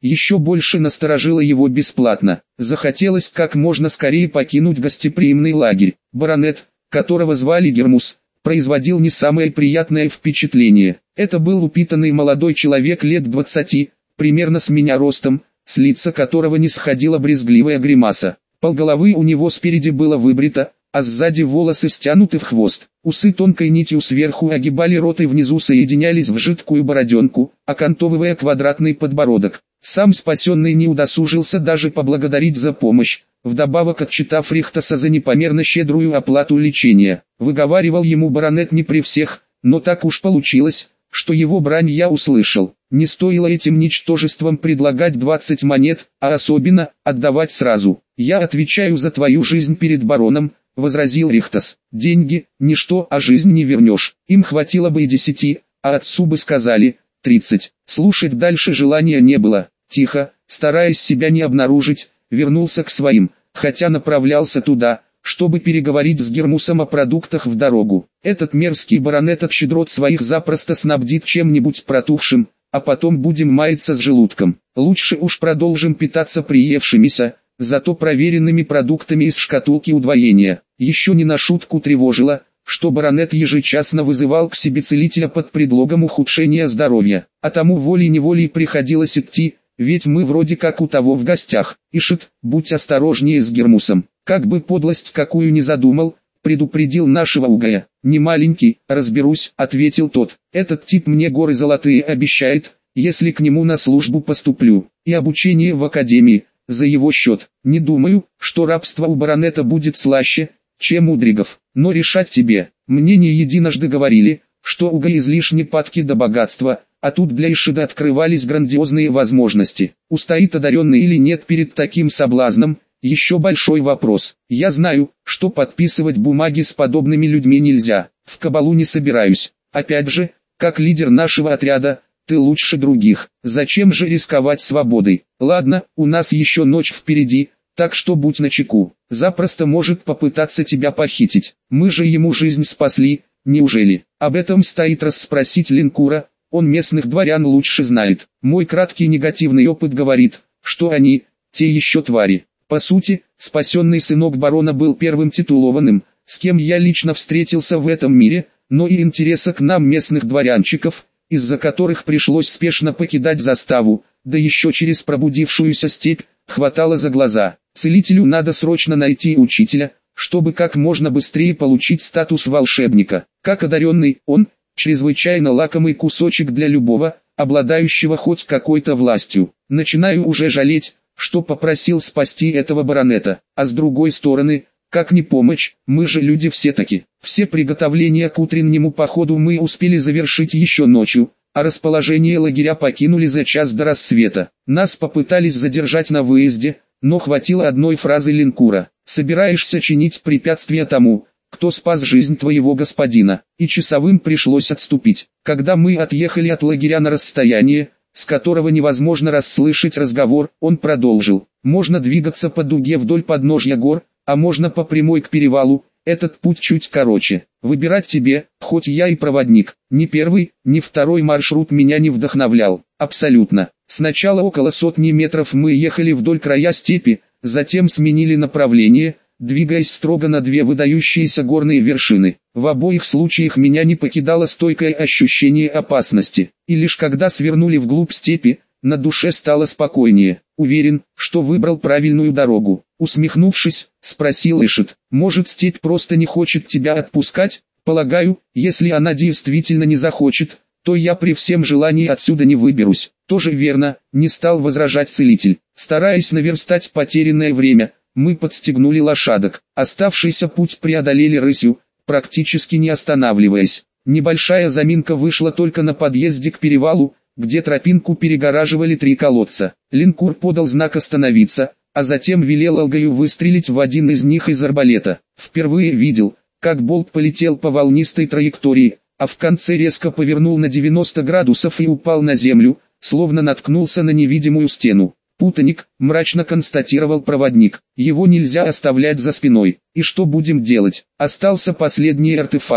еще больше насторожило его бесплатно. Захотелось как можно скорее покинуть гостеприимный лагерь. Баронет, которого звали Гермус, производил не самое приятное впечатление. Это был упитанный молодой человек лет двадцати, примерно с меня ростом, с лица которого не сходила брезгливая гримаса. Полголовы у него спереди было выбрито, а сзади волосы стянуты в хвост. Усы тонкой нитью сверху огибали рот и внизу соединялись в жидкую бороденку, окантовывая квадратный подбородок. Сам спасенный не удосужился даже поблагодарить за помощь, вдобавок отчитав Рихтаса за непомерно щедрую оплату лечения. Выговаривал ему баронет не при всех, но так уж получилось, что его брань я услышал. Не стоило этим ничтожествам предлагать двадцать монет, а особенно отдавать сразу. «Я отвечаю за твою жизнь перед бароном», — возразил Рихтас. «Деньги — ничто, а жизнь не вернешь. Им хватило бы и десяти, а отцу бы сказали тридцать». Слушать дальше желания не было. Тихо, стараясь себя не обнаружить, вернулся к своим, хотя направлялся туда, чтобы переговорить с Гермусом о продуктах в дорогу. Этот мерзкий баронет от щедрот своих запросто снабдит чем-нибудь протухшим, а потом будем маяться с желудком. Лучше уж продолжим питаться приевшимися, зато проверенными продуктами из шкатулки удвоения. Еще не на шутку тревожило, что баронет ежечасно вызывал к себе целителя под предлогом ухудшения здоровья, а тому волей-неволей приходилось идти, ведь мы вроде как у того в гостях. Ишит, будь осторожнее с Гермусом, как бы подлость какую не задумал, предупредил нашего Угая. «Не маленький, разберусь», — ответил тот. «Этот тип мне горы золотые обещает, если к нему на службу поступлю, и обучение в академии, за его счет. Не думаю, что рабство у баронета будет слаще, чем у дригов, но решать тебе. Мне не единожды говорили, что Угай излишне падки до богатства, а тут для Ишида открывались грандиозные возможности. Устоит одаренный или нет перед таким соблазном, еще большой вопрос. Я знаю, что подписывать бумаги с подобными людьми нельзя, в кабалу не собираюсь. Опять же, как лидер нашего отряда, ты лучше других. Зачем же рисковать свободой? Ладно, у нас еще ночь впереди, так что будь начеку. Запросто может попытаться тебя похитить. Мы же ему жизнь спасли, неужели? Об этом стоит расспросить Линкура, он местных дворян лучше знает. Мой краткий негативный опыт говорит, что они, те еще твари. По сути, спасенный сынок барона был первым титулованным, с кем я лично встретился в этом мире, но и интереса к нам местных дворянчиков, из-за которых пришлось спешно покидать заставу, да еще через пробудившуюся степь, хватало за глаза. Целителю надо срочно найти учителя, чтобы как можно быстрее получить статус волшебника. Как одаренный, он – чрезвычайно лакомый кусочек для любого, обладающего хоть какой-то властью. Начинаю уже жалеть, что попросил спасти этого баронета, а с другой стороны, как не помочь, мы же люди все-таки. Все приготовления к утреннему походу мы успели завершить еще ночью, а расположение лагеря покинули за час до рассвета. Нас попытались задержать на выезде, но хватило одной фразы Линкура: «Собираешься чинить препятствия тому, кто спас жизнь твоего господина», и часовым пришлось отступить. Когда мы отъехали от лагеря на расстояние, с которого невозможно расслышать разговор, он продолжил: «Можно двигаться по дуге вдоль подножья гор, а можно по прямой к перевалу, этот путь чуть короче. Выбирать тебе, хоть я и проводник. Ни первый, ни второй маршрут меня не вдохновлял. Абсолютно. Сначала около сотни метров мы ехали вдоль края степи, затем сменили направление, двигаясь строго на две выдающиеся горные вершины. В обоих случаях меня не покидало стойкое ощущение опасности. И лишь когда свернули вглубь степи, на душе стало спокойнее. Уверен, что выбрал правильную дорогу. Усмехнувшись, спросил Ишит: «Может, степь просто не хочет тебя отпускать? Полагаю, если она действительно не захочет, то я при всем желании отсюда не выберусь». «Тоже верно», — не стал возражать целитель. Стараясь наверстать потерянное время, мы подстегнули лошадок. Оставшийся путь преодолели рысью, практически не останавливаясь. Небольшая заминка вышла только на подъезде к перевалу, где тропинку перегораживали три колодца. Линкур подал знак остановиться, а затем велел Алгаю выстрелить в один из них из арбалета. Впервые видел, как болт полетел по волнистой траектории, а в конце резко повернул на девяносто градусов и упал на землю, словно наткнулся на невидимую стену. «Путаник», — мрачно констатировал проводник, — «его нельзя оставлять за спиной. И что будем делать?» Остался последний артефакт,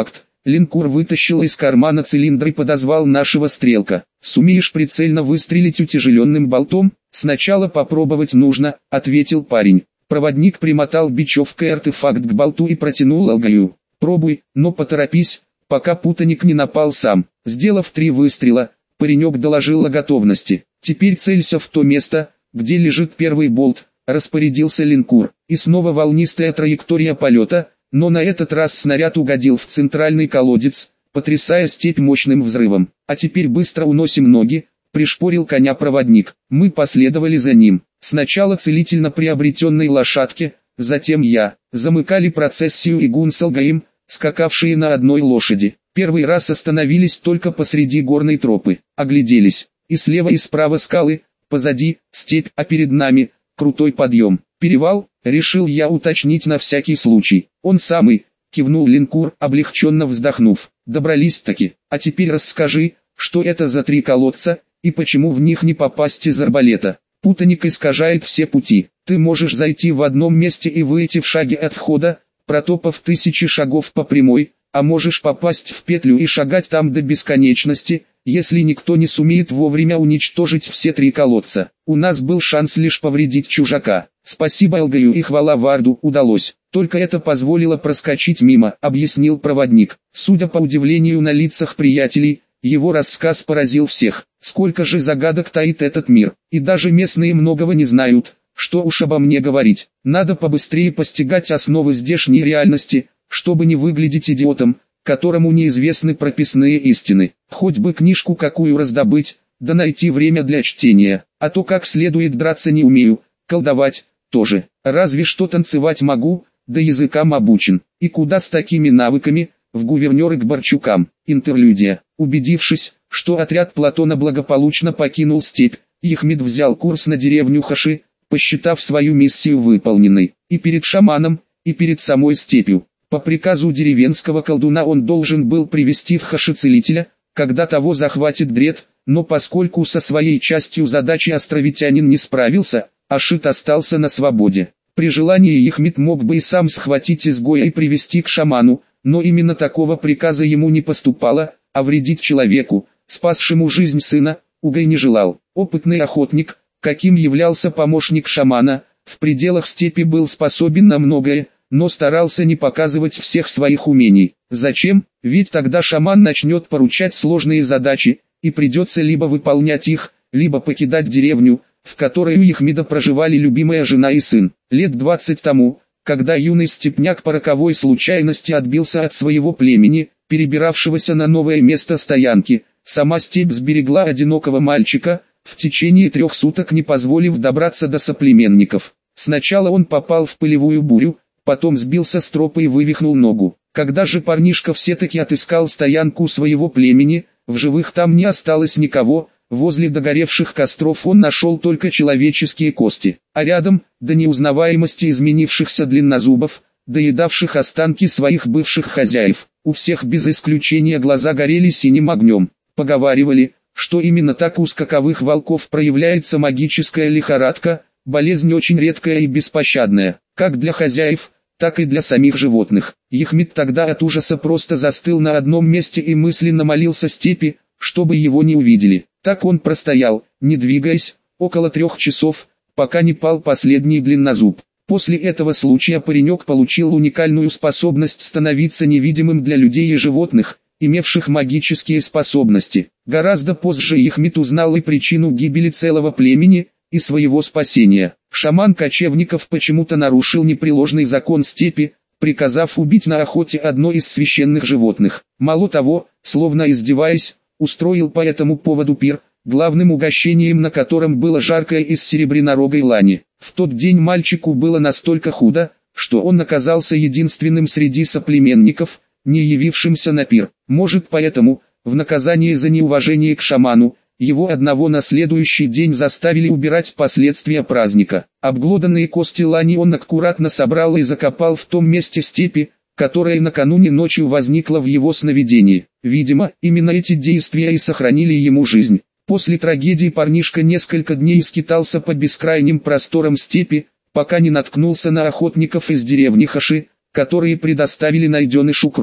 Линкор вытащил из кармана цилиндр и подозвал нашего стрелка. «Сумеешь прицельно выстрелить утяжеленным болтом? Сначала попробовать нужно», — ответил парень. Проводник примотал бечевкой артефакт к болту и протянул Алгаю. «Пробуй, но поторопись, пока путаник не напал сам». Сделав три выстрела, паренек доложил о готовности. «Теперь целься в то место, где лежит первый болт», — распорядился Линкор. И снова волнистая траектория полета, но на этот раз снаряд угодил в центральный колодец, потрясая степь мощным взрывом. «А теперь быстро уносим ноги», — пришпорил коня проводник. Мы последовали за ним. Сначала целительно приобретенной лошадке, затем я. Замыкали процессию Игун с Алгаим, скакавшие на одной лошади. Первый раз остановились только посреди горной тропы. Огляделись. И слева и справа скалы, позади степь, а перед нами крутой подъем. «Перевал?» — решил я уточнить на всякий случай. «Он самый», — кивнул Линкор, облегченно вздохнув. «Добрались-таки. А теперь расскажи, что это за три колодца, и почему в них не попасть из арбалета. Путаник искажает все пути. Ты можешь зайти в одном месте и выйти в шаге от входа, протопав тысячи шагов по прямой, а можешь попасть в петлю и шагать там до бесконечности, если никто не сумеет вовремя уничтожить все три колодца. У нас был шанс лишь повредить чужака. Спасибо Алгаю и хвала Варду, удалось. Только это позволило проскочить мимо», — объяснил проводник. Судя по удивлению на лицах приятелей, его рассказ поразил всех. Сколько же загадок таит этот мир, и даже местные многого не знают, что уж обо мне говорить. Надо побыстрее постигать основы здешней реальности, чтобы не выглядеть идиотом, которому неизвестны прописные истины. Хоть бы книжку какую раздобыть, да найти время для чтения, а то как следует драться не умею, колдовать тоже. Разве что танцевать могу, да языкам обучен. И куда с такими навыками, в гувернеры к Борчукам. Интерлюдия. Убедившись, что отряд Платона благополучно покинул степь, Яхмид взял курс на деревню Хаши, посчитав свою миссию выполненной. И перед шаманом, и перед самой степью. По приказу деревенского колдуна он должен был привести в Хаши целителя, когда того захватит Дред, но поскольку со своей частью задачи островитянин не справился, Ашит остался на свободе. При желании Яхмид мог бы и сам схватить изгоя и привести к шаману, но именно такого приказа ему не поступало, а вредить человеку, спасшему жизнь сына, Угай не желал. Опытный охотник, каким являлся помощник шамана, в пределах степи был способен на многое, но старался не показывать всех своих умений. Зачем? Ведь тогда шаман начнет поручать сложные задачи, и придется либо выполнять их, либо покидать деревню, в которой у Яхмида проживали любимая жена и сын. Лет двадцать тому, когда юный степняк по роковой случайности отбился от своего племени, перебиравшегося на новое место стоянки, сама степь сберегла одинокого мальчика, в течение трех суток не позволив добраться до соплеменников. Сначала он попал в пылевую бурю, потом сбился с тропы и вывихнул ногу. Когда же парнишка все-таки отыскал стоянку своего племени, в живых там не осталось никого. Возле догоревших костров он нашел только человеческие кости, а рядом, до неузнаваемости изменившихся длиннозубов, доедавших останки своих бывших хозяев, у всех без исключения глаза горели синим огнем. Поговаривали, что именно так у скаковых волков проявляется магическая лихорадка, болезнь очень редкая и беспощадная, как для хозяев, так и для самих животных. Яхмид тогда от ужаса просто застыл на одном месте и мысленно молился степи, чтобы его не увидели. Так он простоял, не двигаясь, около трех часов, пока не пал последний длиннозуб. После этого случая паренек получил уникальную способность становиться невидимым для людей и животных, имевших магические способности. Гораздо позже Яхмид узнал и причину гибели целого племени, и своего спасения. Шаман кочевников почему-то нарушил непреложный закон степи, приказав убить на охоте одно из священных животных. Мало того, словно издеваясь, устроил по этому поводу пир, главным угощением на котором было жаркое из серебрянорогой лани. В тот день мальчику было настолько худо, что он оказался единственным среди соплеменников, не явившимся на пир. Может поэтому, в наказание за неуважение к шаману, его одного на следующий день заставили убирать последствия праздника. Обглоданные кости лани он аккуратно собрал и закопал в том месте степи, которое накануне ночью возникло в его сновидении. Видимо, именно эти действия и сохранили ему жизнь. После трагедии парнишка несколько дней скитался по бескрайним просторам степи, пока не наткнулся на охотников из деревни Хаши, которые предоставили найденышу кров.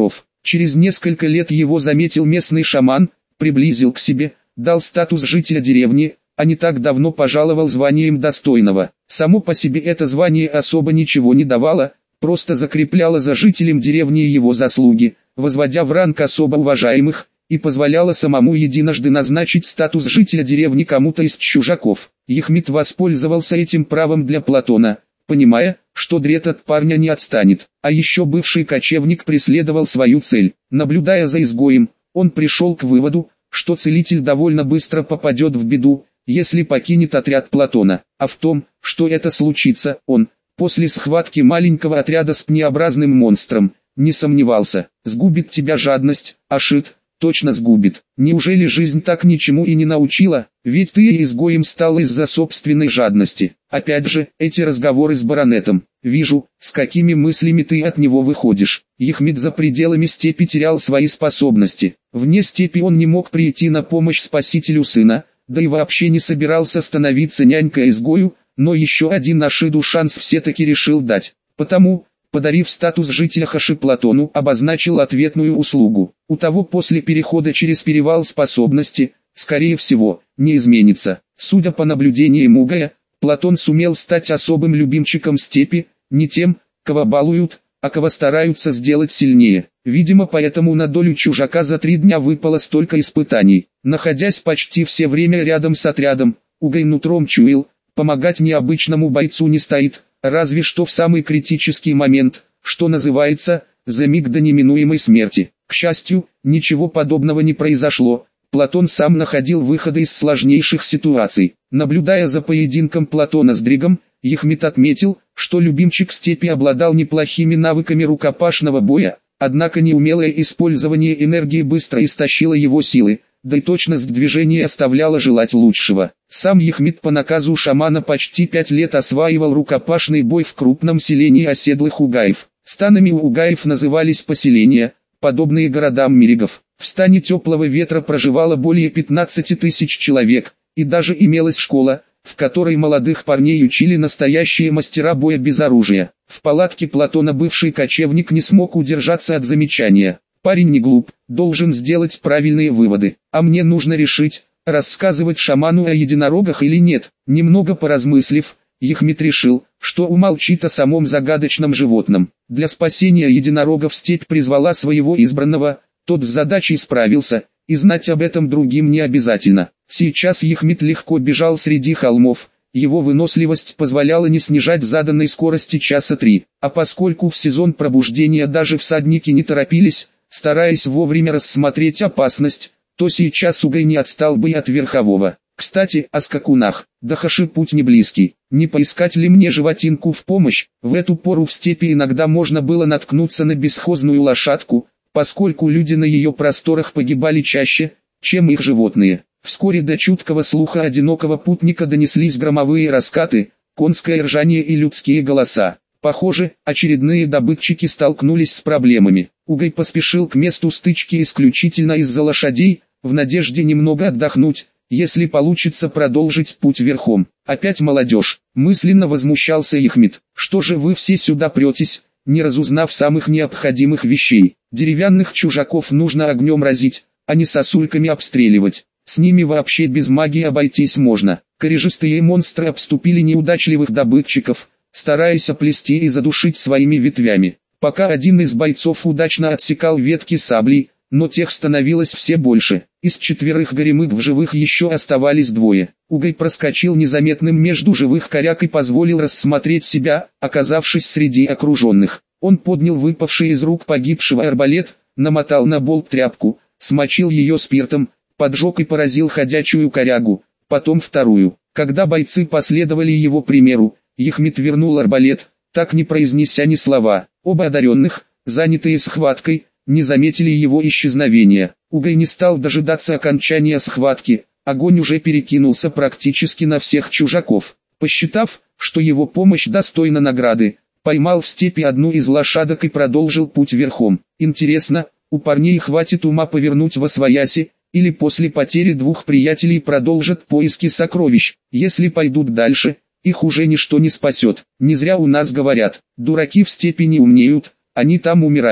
Через несколько лет его заметил местный шаман, приблизил к себе, дал статус жителя деревни, а не так давно пожаловал званием достойного. Само по себе это звание особо ничего не давало, просто закрепляло за жителем деревни его заслуги, возводя в ранг особо уважаемых, и позволяло самому единожды назначить статус жителя деревни кому-то из чужаков. Яхмит воспользовался этим правом для Платона, понимая, что дред от парня не отстанет. А еще бывший кочевник преследовал свою цель. Наблюдая за изгоем, он пришел к выводу, что целитель довольно быстро попадет в беду, если покинет отряд Платона. А в том, что это случится, он, после схватки маленького отряда с пнеобразным монстром, не сомневался. Сгубит тебя жадность, Ашит, точно сгубит. Неужели жизнь так ничему и не научила? Ведь ты и изгоем стал из-за собственной жадности. Опять же, эти разговоры с баронетом. Вижу, с какими мыслями ты от него выходишь. Яхмит за пределами степи терял свои способности. Вне степи он не мог прийти на помощь спасителю сына, да и вообще не собирался становиться нянькой-изгою, но еще один Ашиду шанс все-таки решил дать. Потому, подарив статус жителя Хаши Платону, обозначил ответную услугу. У того после перехода через перевал способности, скорее всего, не изменится. Судя по наблюдениям Угая, Платон сумел стать особым любимчиком степи, не тем, кого балуют, а кого стараются сделать сильнее. Видимо, поэтому на долю чужака за три дня выпало столько испытаний. Находясь почти все время рядом с отрядом, Угай нутром чуял, помогать необычному бойцу не стоит, разве что в самый критический момент, что называется, за миг до неминуемой смерти. К счастью, ничего подобного не произошло. Платон сам находил выходы из сложнейших ситуаций. Наблюдая за поединком Платона с Дригом, Яхмит отметил, что любимчик степи обладал неплохими навыками рукопашного боя, однако неумелое использование энергии быстро истощило его силы, да и точность движения оставляла желать лучшего. Сам Яхмит по наказу шамана почти пять лет осваивал рукопашный бой в крупном селении оседлых угаев. Станами у угаев назывались поселения, подобные городам миригов. В стане теплого ветра проживало более пятнадцати тысяч человек, и даже имелась школа, в которой молодых парней учили настоящие мастера боя без оружия. В палатке Платона бывший кочевник не смог удержаться от замечания. Парень не глуп, должен сделать правильные выводы, а мне нужно решить, рассказывать шаману о единорогах или нет. Немного поразмыслив, Яхмит решил, что умолчит о самом загадочном животном. Для спасения единорогов степь призвала своего избранного, тот с задачей справился, и знать об этом другим не обязательно. Сейчас Яхмит легко бежал среди холмов, его выносливость позволяла не снижать заданной скорости часа три, а поскольку в сезон пробуждения даже всадники не торопились, стараясь вовремя рассмотреть опасность, то сейчас Угай не отстал бы и от верхового. Кстати, о скакунах. До Хаши путь не близкий. Не поискать ли мне животинку в помощь? В эту пору в степи иногда можно было наткнуться на бесхозную лошадку, поскольку люди на ее просторах погибали чаще, чем их животные. Вскоре до чуткого слуха одинокого путника донеслись громовые раскаты, конское ржание и людские голоса. Похоже, очередные добытчики столкнулись с проблемами. Угай поспешил к месту стычки исключительно из-за лошадей, в надежде немного отдохнуть, если получится продолжить путь верхом. Опять молодежь, мысленно возмущался Яхмит. Что же вы все сюда претесь, не разузнав самых необходимых вещей? Деревянных чужаков нужно огнем разить, а не сосульками обстреливать. С ними вообще без магии обойтись можно. Корежистые монстры обступили неудачливых добытчиков, стараясь оплести и задушить своими ветвями. Пока один из бойцов удачно отсекал ветки саблей, но тех становилось все больше. Из четверых горемык в живых еще оставались двое. Угай проскочил незаметным между живых коряк и позволил рассмотреть себя, оказавшись среди окруженных. Он поднял выпавший из рук погибшего арбалет, намотал на болт тряпку, смочил ее спиртом, поджег и поразил ходячую корягу, потом вторую. Когда бойцы последовали его примеру, Яхмит вернул арбалет, так не произнеся ни слова. Оба одаренных, занятые схваткой, не заметили его исчезновения. Угай не стал дожидаться окончания схватки, огонь уже перекинулся практически на всех чужаков. Посчитав, что его помощь достойна награды, поймал в степи одну из лошадок и продолжил путь верхом. Интересно, у парней хватит ума повернуть восвояси, или после потери двух приятелей продолжат поиски сокровищ. Если пойдут дальше, их уже ничто не спасет. Не зря у нас говорят, дураки в степи не умнеют, они там умирают.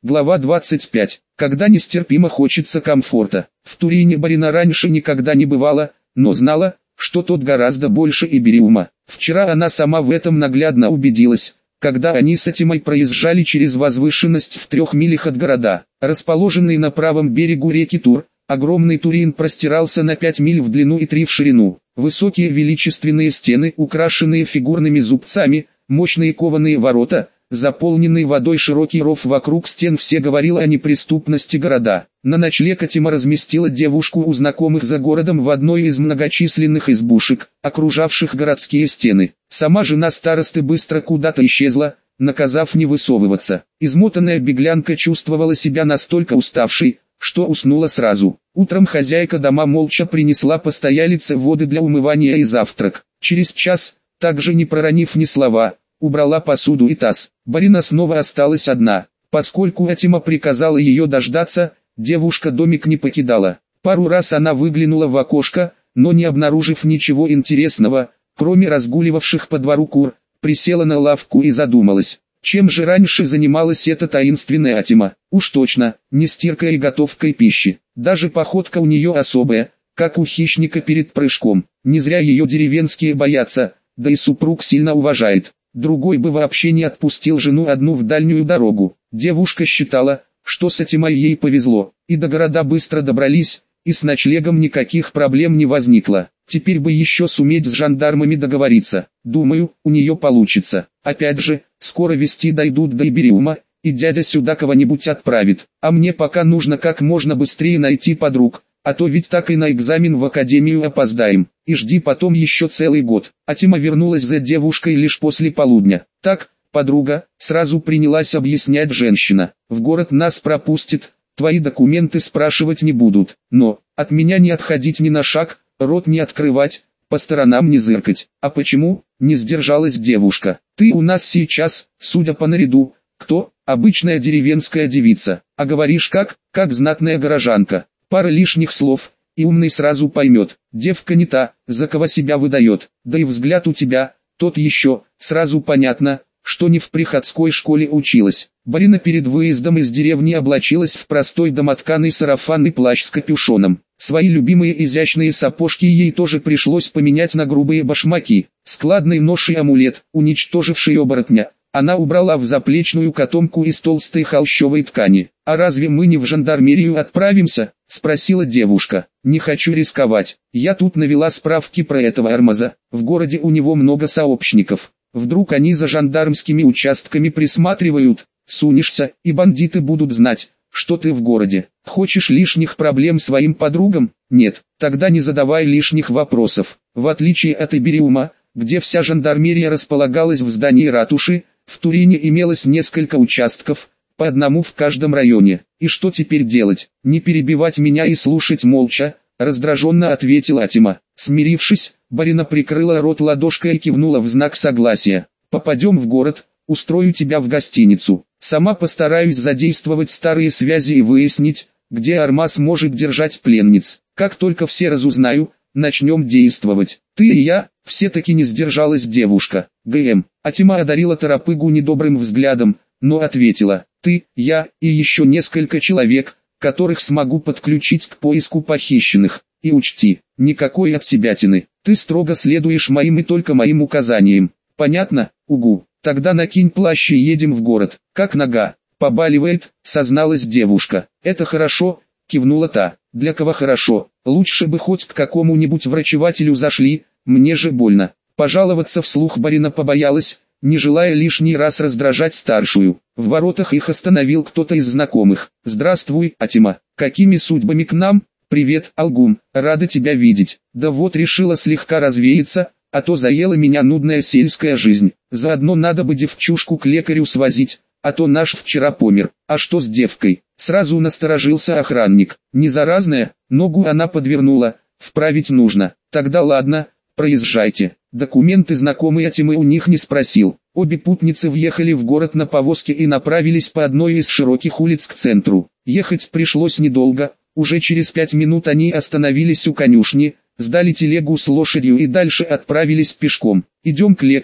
Глава двадцать пять. Когда нестерпимо хочется комфорта. В Турине Барина раньше никогда не бывало, но знала, что тот гораздо больше Ибериума. Вчера она сама в этом наглядно убедилась, когда они с Атимой проезжали через возвышенность в трех милях от города. Расположенный на правом берегу реки Тур, огромный Турин простирался на пять миль в длину и три в ширину. Высокие величественные стены, украшенные фигурными зубцами, мощные кованые ворота, заполненный водой широкий ров вокруг стен, все говорило о неприступности города. На ночлег Атима разместила девушку у знакомых за городом в одной из многочисленных избушек, окружавших городские стены. Сама жена старосты быстро куда-то исчезла, наказав не высовываться. Измотанная беглянка чувствовала себя настолько уставшей, что уснула сразу. Утром хозяйка дома молча принесла постоялице воды для умывания и завтрак. Через час, также не проронив ни слова, убрала посуду и таз. Барина снова осталась одна. Поскольку Атима приказала ее дождаться, девушка домик не покидала. Пару раз она выглянула в окошко, но не обнаружив ничего интересного, кроме разгуливавших по двору кур, присела на лавку и задумалась. Чем же раньше занималась эта таинственная Атима? Уж точно, не стиркой и готовкой пищи. Даже походка у нее особая, как у хищника перед прыжком. Не зря ее деревенские боятся, да и супруг сильно уважает. Другой бы вообще не отпустил жену одну в дальнюю дорогу. Девушка считала, что с Атимой ей повезло, и до города быстро добрались, и с ночлегом никаких проблем не возникло. Теперь бы еще суметь с жандармами договориться. Думаю, у нее получится. Опять же, скоро вести дойдут до Ибериума, и дядя сюда кого-нибудь отправит. А мне пока нужно как можно быстрее найти подруг, а то ведь так и на экзамен в академию опоздаем. И жди потом еще целый год. Атима вернулась за девушкой лишь после полудня. Так, подруга, сразу принялась объяснять женщина. В город нас пропустит, твои документы спрашивать не будут. Но, от меня не отходить ни на шаг, рот не открывать, по сторонам не зыркать. А почему? Не сдержалась девушка. Ты у нас сейчас, судя по наряду, кто? Обычная деревенская девица. А говоришь как? Как знатная горожанка. Пара лишних слов, и умный сразу поймет. Девка не та, за кого себя выдает. Да и взгляд у тебя, тот еще, сразу понятно, что не в приходской школе училась. Барина перед выездом из деревни облачилась в простой домотканый сарафан и плащ с капюшоном. Свои любимые изящные сапожки ей тоже пришлось поменять на грубые башмаки. Складный нож и амулет, уничтоживший оборотня, она убрала в заплечную котомку из толстой холщовой ткани. «А разве мы не в жандармерию отправимся?» – спросила девушка. «Не хочу рисковать. Я тут навела справки про этого Армаза. В городе у него много сообщников. Вдруг они за жандармскими участками присматривают, сунешься, и бандиты будут знать, что ты в городе. Хочешь лишних проблем своим подругам? Нет, тогда не задавай лишних вопросов. В отличие от Ибериума, где вся жандармерия располагалась в здании ратуши, в Турине имелось несколько участков, по одному в каждом районе. И что теперь делать? Не перебивать меня и слушать молча, раздраженно ответила Атима. Смирившись, Барина прикрыла рот ладошкой и кивнула в знак согласия. Попадем в город, устрою тебя в гостиницу. Сама постараюсь задействовать старые связи и выяснить, где Армаз может держать пленниц. Как только все разузнаю, начнем действовать. Ты и я, все-таки не сдержалась девушка. ГМ. Атима одарила торопыгу недобрым взглядом, но ответила. Ты, я и еще несколько человек, которых смогу подключить к поиску похищенных. И учти, никакой отсебятины. Ты строго следуешь моим и только моим указаниям. Понятно? Угу. Тогда накинь плащ и едем в город. Как нога? Побаливает, созналась девушка. Это хорошо, кивнула та. Для кого хорошо? Лучше бы хоть к какому-нибудь врачевателю зашли, мне же больно. Пожаловаться вслух Барина побоялась, не желая лишний раз раздражать старшую. В воротах их остановил кто-то из знакомых. «Здравствуй, Атима. Какими судьбами к нам?» «Привет, Алгум, рада тебя видеть. Да вот решила слегка развеяться, а то заела меня нудная сельская жизнь. Заодно надо бы девчушку к лекарю свозить, а то наш вчера помер. А что с девкой?» Сразу насторожился охранник. «Не заразная?» Ногу она подвернула, вправить нужно. «Тогда ладно, проезжайте». Документы знакомые Атимы у них не спросил. Обе путницы въехали в город на повозке и направились по одной из широких улиц к центру. Ехать пришлось недолго. Уже через пять минут они остановились у конюшни, сдали телегу с лошадью и дальше отправились пешком. «Идем к лекарю»,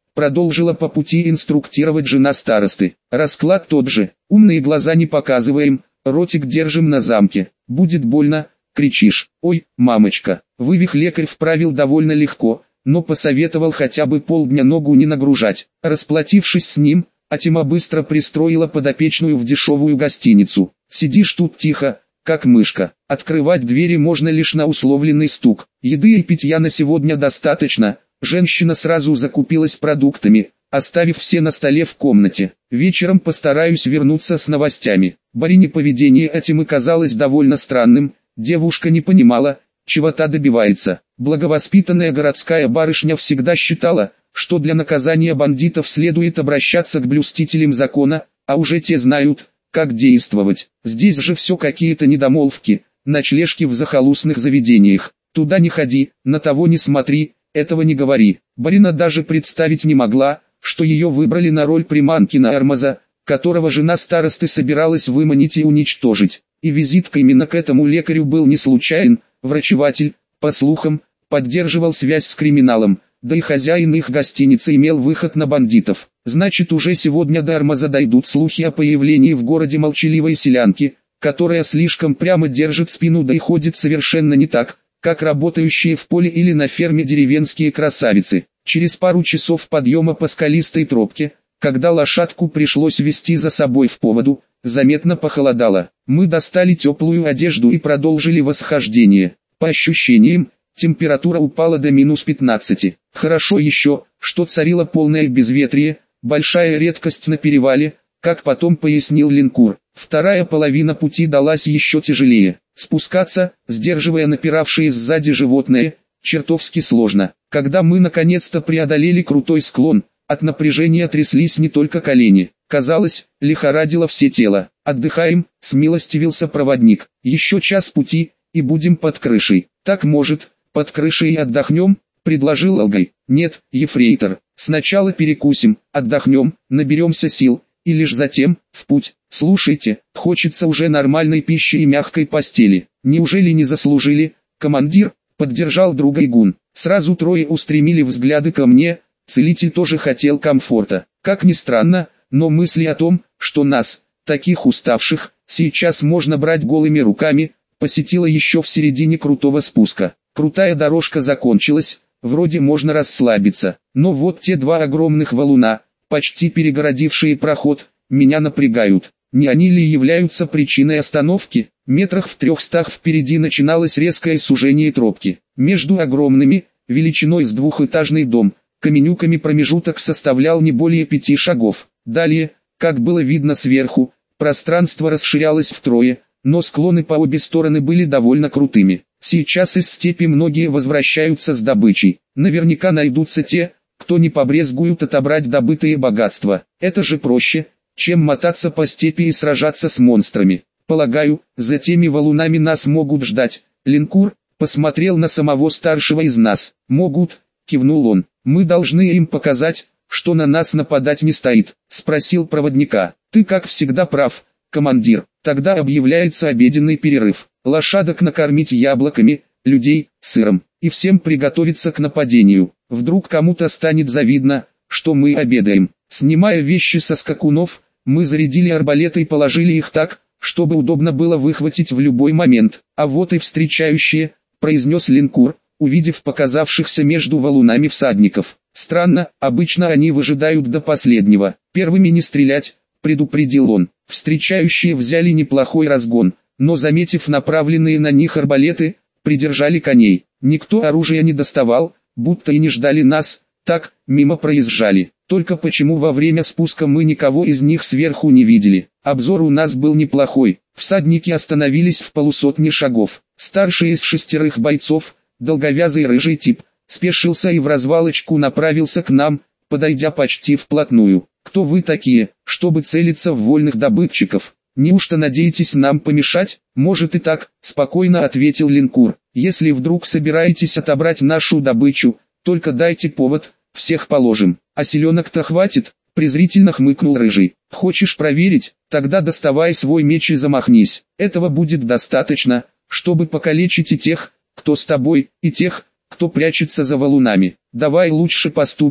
продолжила по пути инструктировать жена старосты. Расклад тот же, умные глаза не показываем, ротик держим на замке, будет больно, кричишь. Ой, мамочка, вывих лекарь вправил довольно легко, но посоветовал хотя бы полдня ногу не нагружать. Расплатившись с ним, Атима быстро пристроила подопечную в дешевую гостиницу. Сидишь тут тихо, как мышка. Открывать двери можно лишь на условленный стук. Еды и питья на сегодня достаточно. Женщина сразу закупилась продуктами, оставив все на столе в комнате. Вечером постараюсь вернуться с новостями. Барине поведение Атимы казалось довольно странным. Девушка не понимала, чего та добивается. Благовоспитанная городская барышня всегда считала, что для наказания бандитов следует обращаться к блюстителям закона, а уже те знают, как действовать. Здесь же все какие-то недомолвки, ночлежки в захолустных заведениях. Туда не ходи, на того не смотри, этого не говори. Барина даже представить не могла, что ее выбрали на роль приманки на Эрмаза, которого жена старосты собиралась выманить и уничтожить. И визит именно к этому лекарю был не случайен. Врачеватель, по слухам, поддерживал связь с криминалом, да и хозяин их гостиницы имел выход на бандитов. Значит, уже сегодня до Эрмаза дойдут слухи о появлении в городе молчаливой селянки, которая слишком прямо держит спину, да и ходит совершенно не так, как работающие в поле или на ферме деревенские красавицы. Через пару часов подъема по скалистой тропке, когда лошадку пришлось вести за собой в поводу, заметно похолодало. Мы достали теплую одежду и продолжили восхождение. По ощущениям, температура упала до минус пятнадцати. Хорошо еще, что царило полное безветрие, большая редкость на перевале, как потом пояснил Линкур. Вторая половина пути далась еще тяжелее. Спускаться, сдерживая напиравшие сзади животные, чертовски сложно. Когда мы наконец-то преодолели крутой склон, от напряжения тряслись не только колени. Казалось, лихорадило все тело. «Отдыхаем», — смилостивился проводник. «Еще час пути, и будем под крышей». «Так может, под крышей и отдохнем?» — предложил Алгай. «Нет, ефрейтор, сначала перекусим, отдохнем, наберемся сил, и лишь затем, в путь. Слушайте, хочется уже нормальной пищи и мягкой постели. Неужели не заслужили, командир?» — поддержал друга Игун. Сразу трое устремили взгляды ко мне, целитель тоже хотел комфорта. Как ни странно, но мысли о том, что нас, таких уставших, сейчас можно брать голыми руками, посетила еще в середине крутого спуска. Крутая дорожка закончилась, вроде можно расслабиться, но вот те два огромных валуна, почти перегородившие проход, меня напрягают. Не они ли являются причиной остановки? Метрах в трехстах впереди начиналось резкое сужение тропки. Между огромными, величиной с двухэтажный дом, каменюками промежуток составлял не более пяти шагов. Далее, как было видно сверху, пространство расширялось втрое, но склоны по обе стороны были довольно крутыми. Сейчас из степи многие возвращаются с добычей. Наверняка найдутся те, кто не побрезгуют отобрать добытые богатства. Это же проще, чем мотаться по степи и сражаться с монстрами. Полагаю, за теми валунами нас могут ждать. Линкур посмотрел на самого старшего из нас. «Могут», — кивнул он. «Мы должны им показать, что на нас нападать не стоит», — спросил проводника. «Ты как всегда прав, командир. Тогда объявляется обеденный перерыв. Лошадок накормить яблоками, людей — сыром, и всем приготовиться к нападению. Вдруг кому-то станет завидно, что мы обедаем». Снимая вещи со скакунов, мы зарядили арбалеты и положили их так, чтобы удобно было выхватить в любой момент. «А вот и встречающие», — произнес Линкур, увидев показавшихся между валунами всадников. «Странно, обычно они выжидают до последнего. Первыми не стрелять», — предупредил он. Встречающие взяли неплохой разгон, но, заметив направленные на них арбалеты, придержали коней. Никто оружия не доставал, будто и не ждали нас, так, мимо проезжали. Только почему во время спуска мы никого из них сверху не видели? Обзор у нас был неплохой. Всадники остановились в полусотни шагов. Старший из шестерых бойцов, долговязый рыжий тип, спешился и в развалочку направился к нам, подойдя почти вплотную. «Кто вы такие, чтобы целиться в вольных добытчиков? Неужто надеетесь нам помешать?» «Может и так», — спокойно ответил Линкур. «Если вдруг собираетесь отобрать нашу добычу, только дайте повод, всех положим». «А селенок-то хватит?» — презрительно хмыкнул рыжий. «Хочешь проверить? Тогда доставай свой меч и замахнись. Этого будет достаточно, чтобы покалечить и тех, кто с тобой, и тех, кто прячется за валунами. Давай лучше поступим,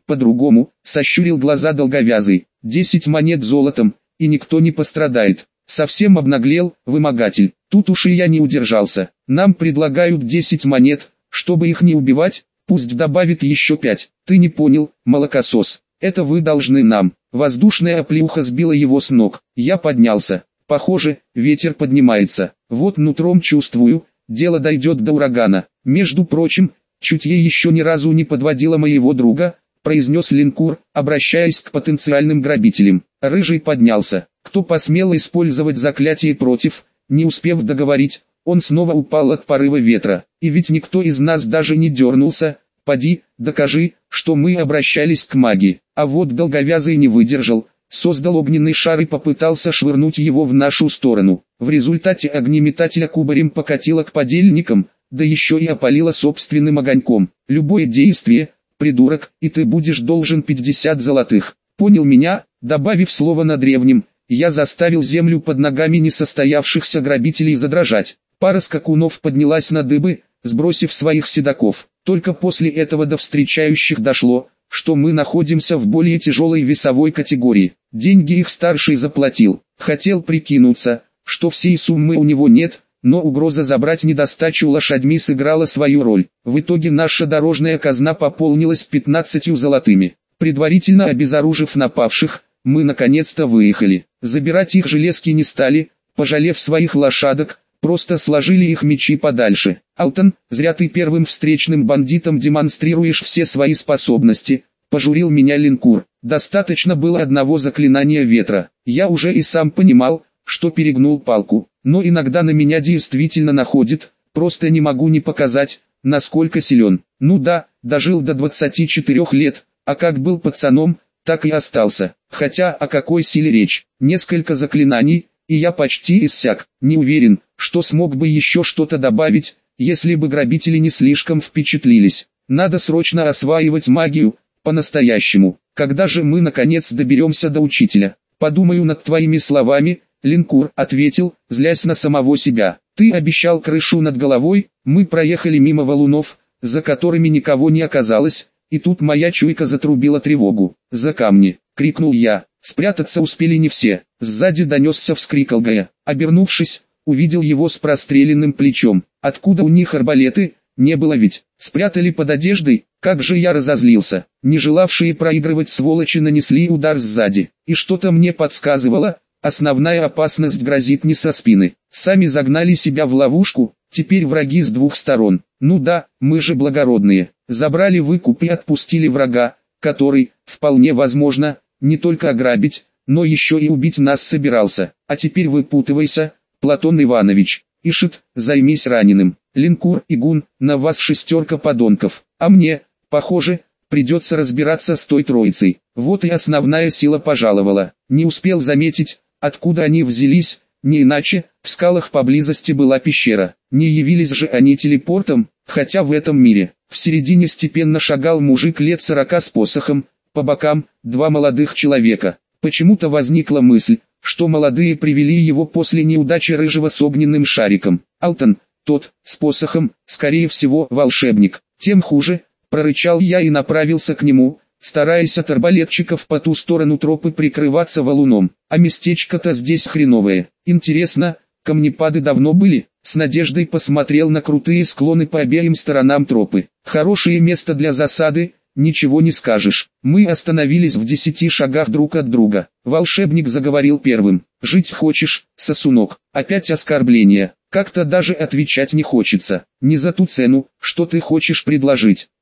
по-другому, сощурил глаза долговязый. Десять монет золотом, и никто не пострадает. Совсем обнаглел, вымогатель. Тут уж и я не удержался. Нам предлагают десять монет, чтобы их не убивать, пусть добавит еще пять. Ты не понял, молокосос. Это вы должны нам. Воздушная оплеуха сбила его с ног. Я поднялся. Похоже, ветер поднимается. Вот нутром чувствую, дело дойдет до урагана. Между прочим, чутье еще ни разу не подводило моего друга, произнес Линкур, обращаясь к потенциальным грабителям. Рыжий поднялся. Кто посмел использовать заклятие против, не успев договорить, он снова упал от порыва ветра. И ведь никто из нас даже не дернулся. Поди, докажи, что мы обращались к магии. А вот долговязый не выдержал, создал огненный шар и попытался швырнуть его в нашу сторону. В результате огнеметателя кубарем покатило к подельникам, да еще и опалило собственным огоньком. Любое действие, придурок, и ты будешь должен пятьдесят золотых. Понял меня? Добавив слово на древнем, я заставил землю под ногами несостоявшихся грабителей задрожать. Пара скакунов поднялась на дыбы, сбросив своих седаков. Только после этого до встречающих дошло, что мы находимся в более тяжелой весовой категории. Деньги их старший заплатил. Хотел прикинуться, что всей суммы у него нет, но угроза забрать недостачу лошадьми сыграла свою роль. В итоге наша дорожная казна пополнилась пятнадцатью золотыми. Предварительно обезоружив напавших, мы наконец-то выехали. Забирать их железки не стали, пожалев своих лошадок, просто сложили их мечи подальше. «Алтон, зря ты первым встречным бандитам демонстрируешь все свои способности», — пожурил меня Линкур. Достаточно было одного заклинания ветра. Я уже и сам понимал, что перегнул палку, но иногда на меня действительно находит, просто не могу не показать, насколько силен. Ну да, дожил до двадцати четырёх лет, а как был пацаном, так и остался. Хотя о какой силе речь? Несколько заклинаний, и я почти иссяк. Не уверен, что смог бы еще что-то добавить, если бы грабители не слишком впечатлились. Надо срочно осваивать магию, по-настоящему. Когда же мы наконец доберемся до учителя? Подумаю над твоими словами, Линкур ответил, злясь на самого себя. Ты обещал крышу над головой, мы проехали мимо валунов, за которыми никого не оказалось, и тут моя чуйка затрубила тревогу. «За камни!» — крикнул я. Спрятаться успели не все. Сзади донесся вскрик Алгая. Обернувшись, увидел его с простреленным плечом. Откуда у них арбалеты? Не было ведь. Спрятали под одеждой. Как же я разозлился. Не желавшие проигрывать сволочи нанесли удар сзади. И что-то мне подсказывало, основная опасность грозит не со спины. Сами загнали себя в ловушку, теперь враги с двух сторон. Ну да, мы же благородные. Забрали выкуп и отпустили врага, который, вполне возможно, не только ограбить, но еще и убить нас собирался. А теперь выпутывайся, Платон Иванович. Ишит, займись раненым. Линкур и Гун, на вас шестерка подонков. А мне, похоже, придется разбираться с той троицей. Вот и основная сила пожаловала. Не успел заметить, откуда они взялись, не иначе, в скалах поблизости была пещера. Не явились же они телепортом, хотя в этом мире. В середине степенно шагал мужик лет сорока с посохом, по бокам два молодых человека. Почему-то возникла мысль, что молодые привели его после неудачи рыжего с огненным шариком. Алтон, тот, с посохом, скорее всего, волшебник. Тем хуже, прорычал я и направился к нему, стараясь от арбалетчиков по ту сторону тропы прикрываться валуном. А местечко-то здесь хреновое. Интересно, камнепады давно были? С надеждой посмотрел на крутые склоны по обеим сторонам тропы. Хорошее место для засады, ничего не скажешь. Мы остановились в десяти шагах друг от друга. Волшебник заговорил первым. «Жить хочешь, сосунок?» Опять оскорбление. Как-то даже отвечать не хочется. Не за ту цену, что ты хочешь предложить.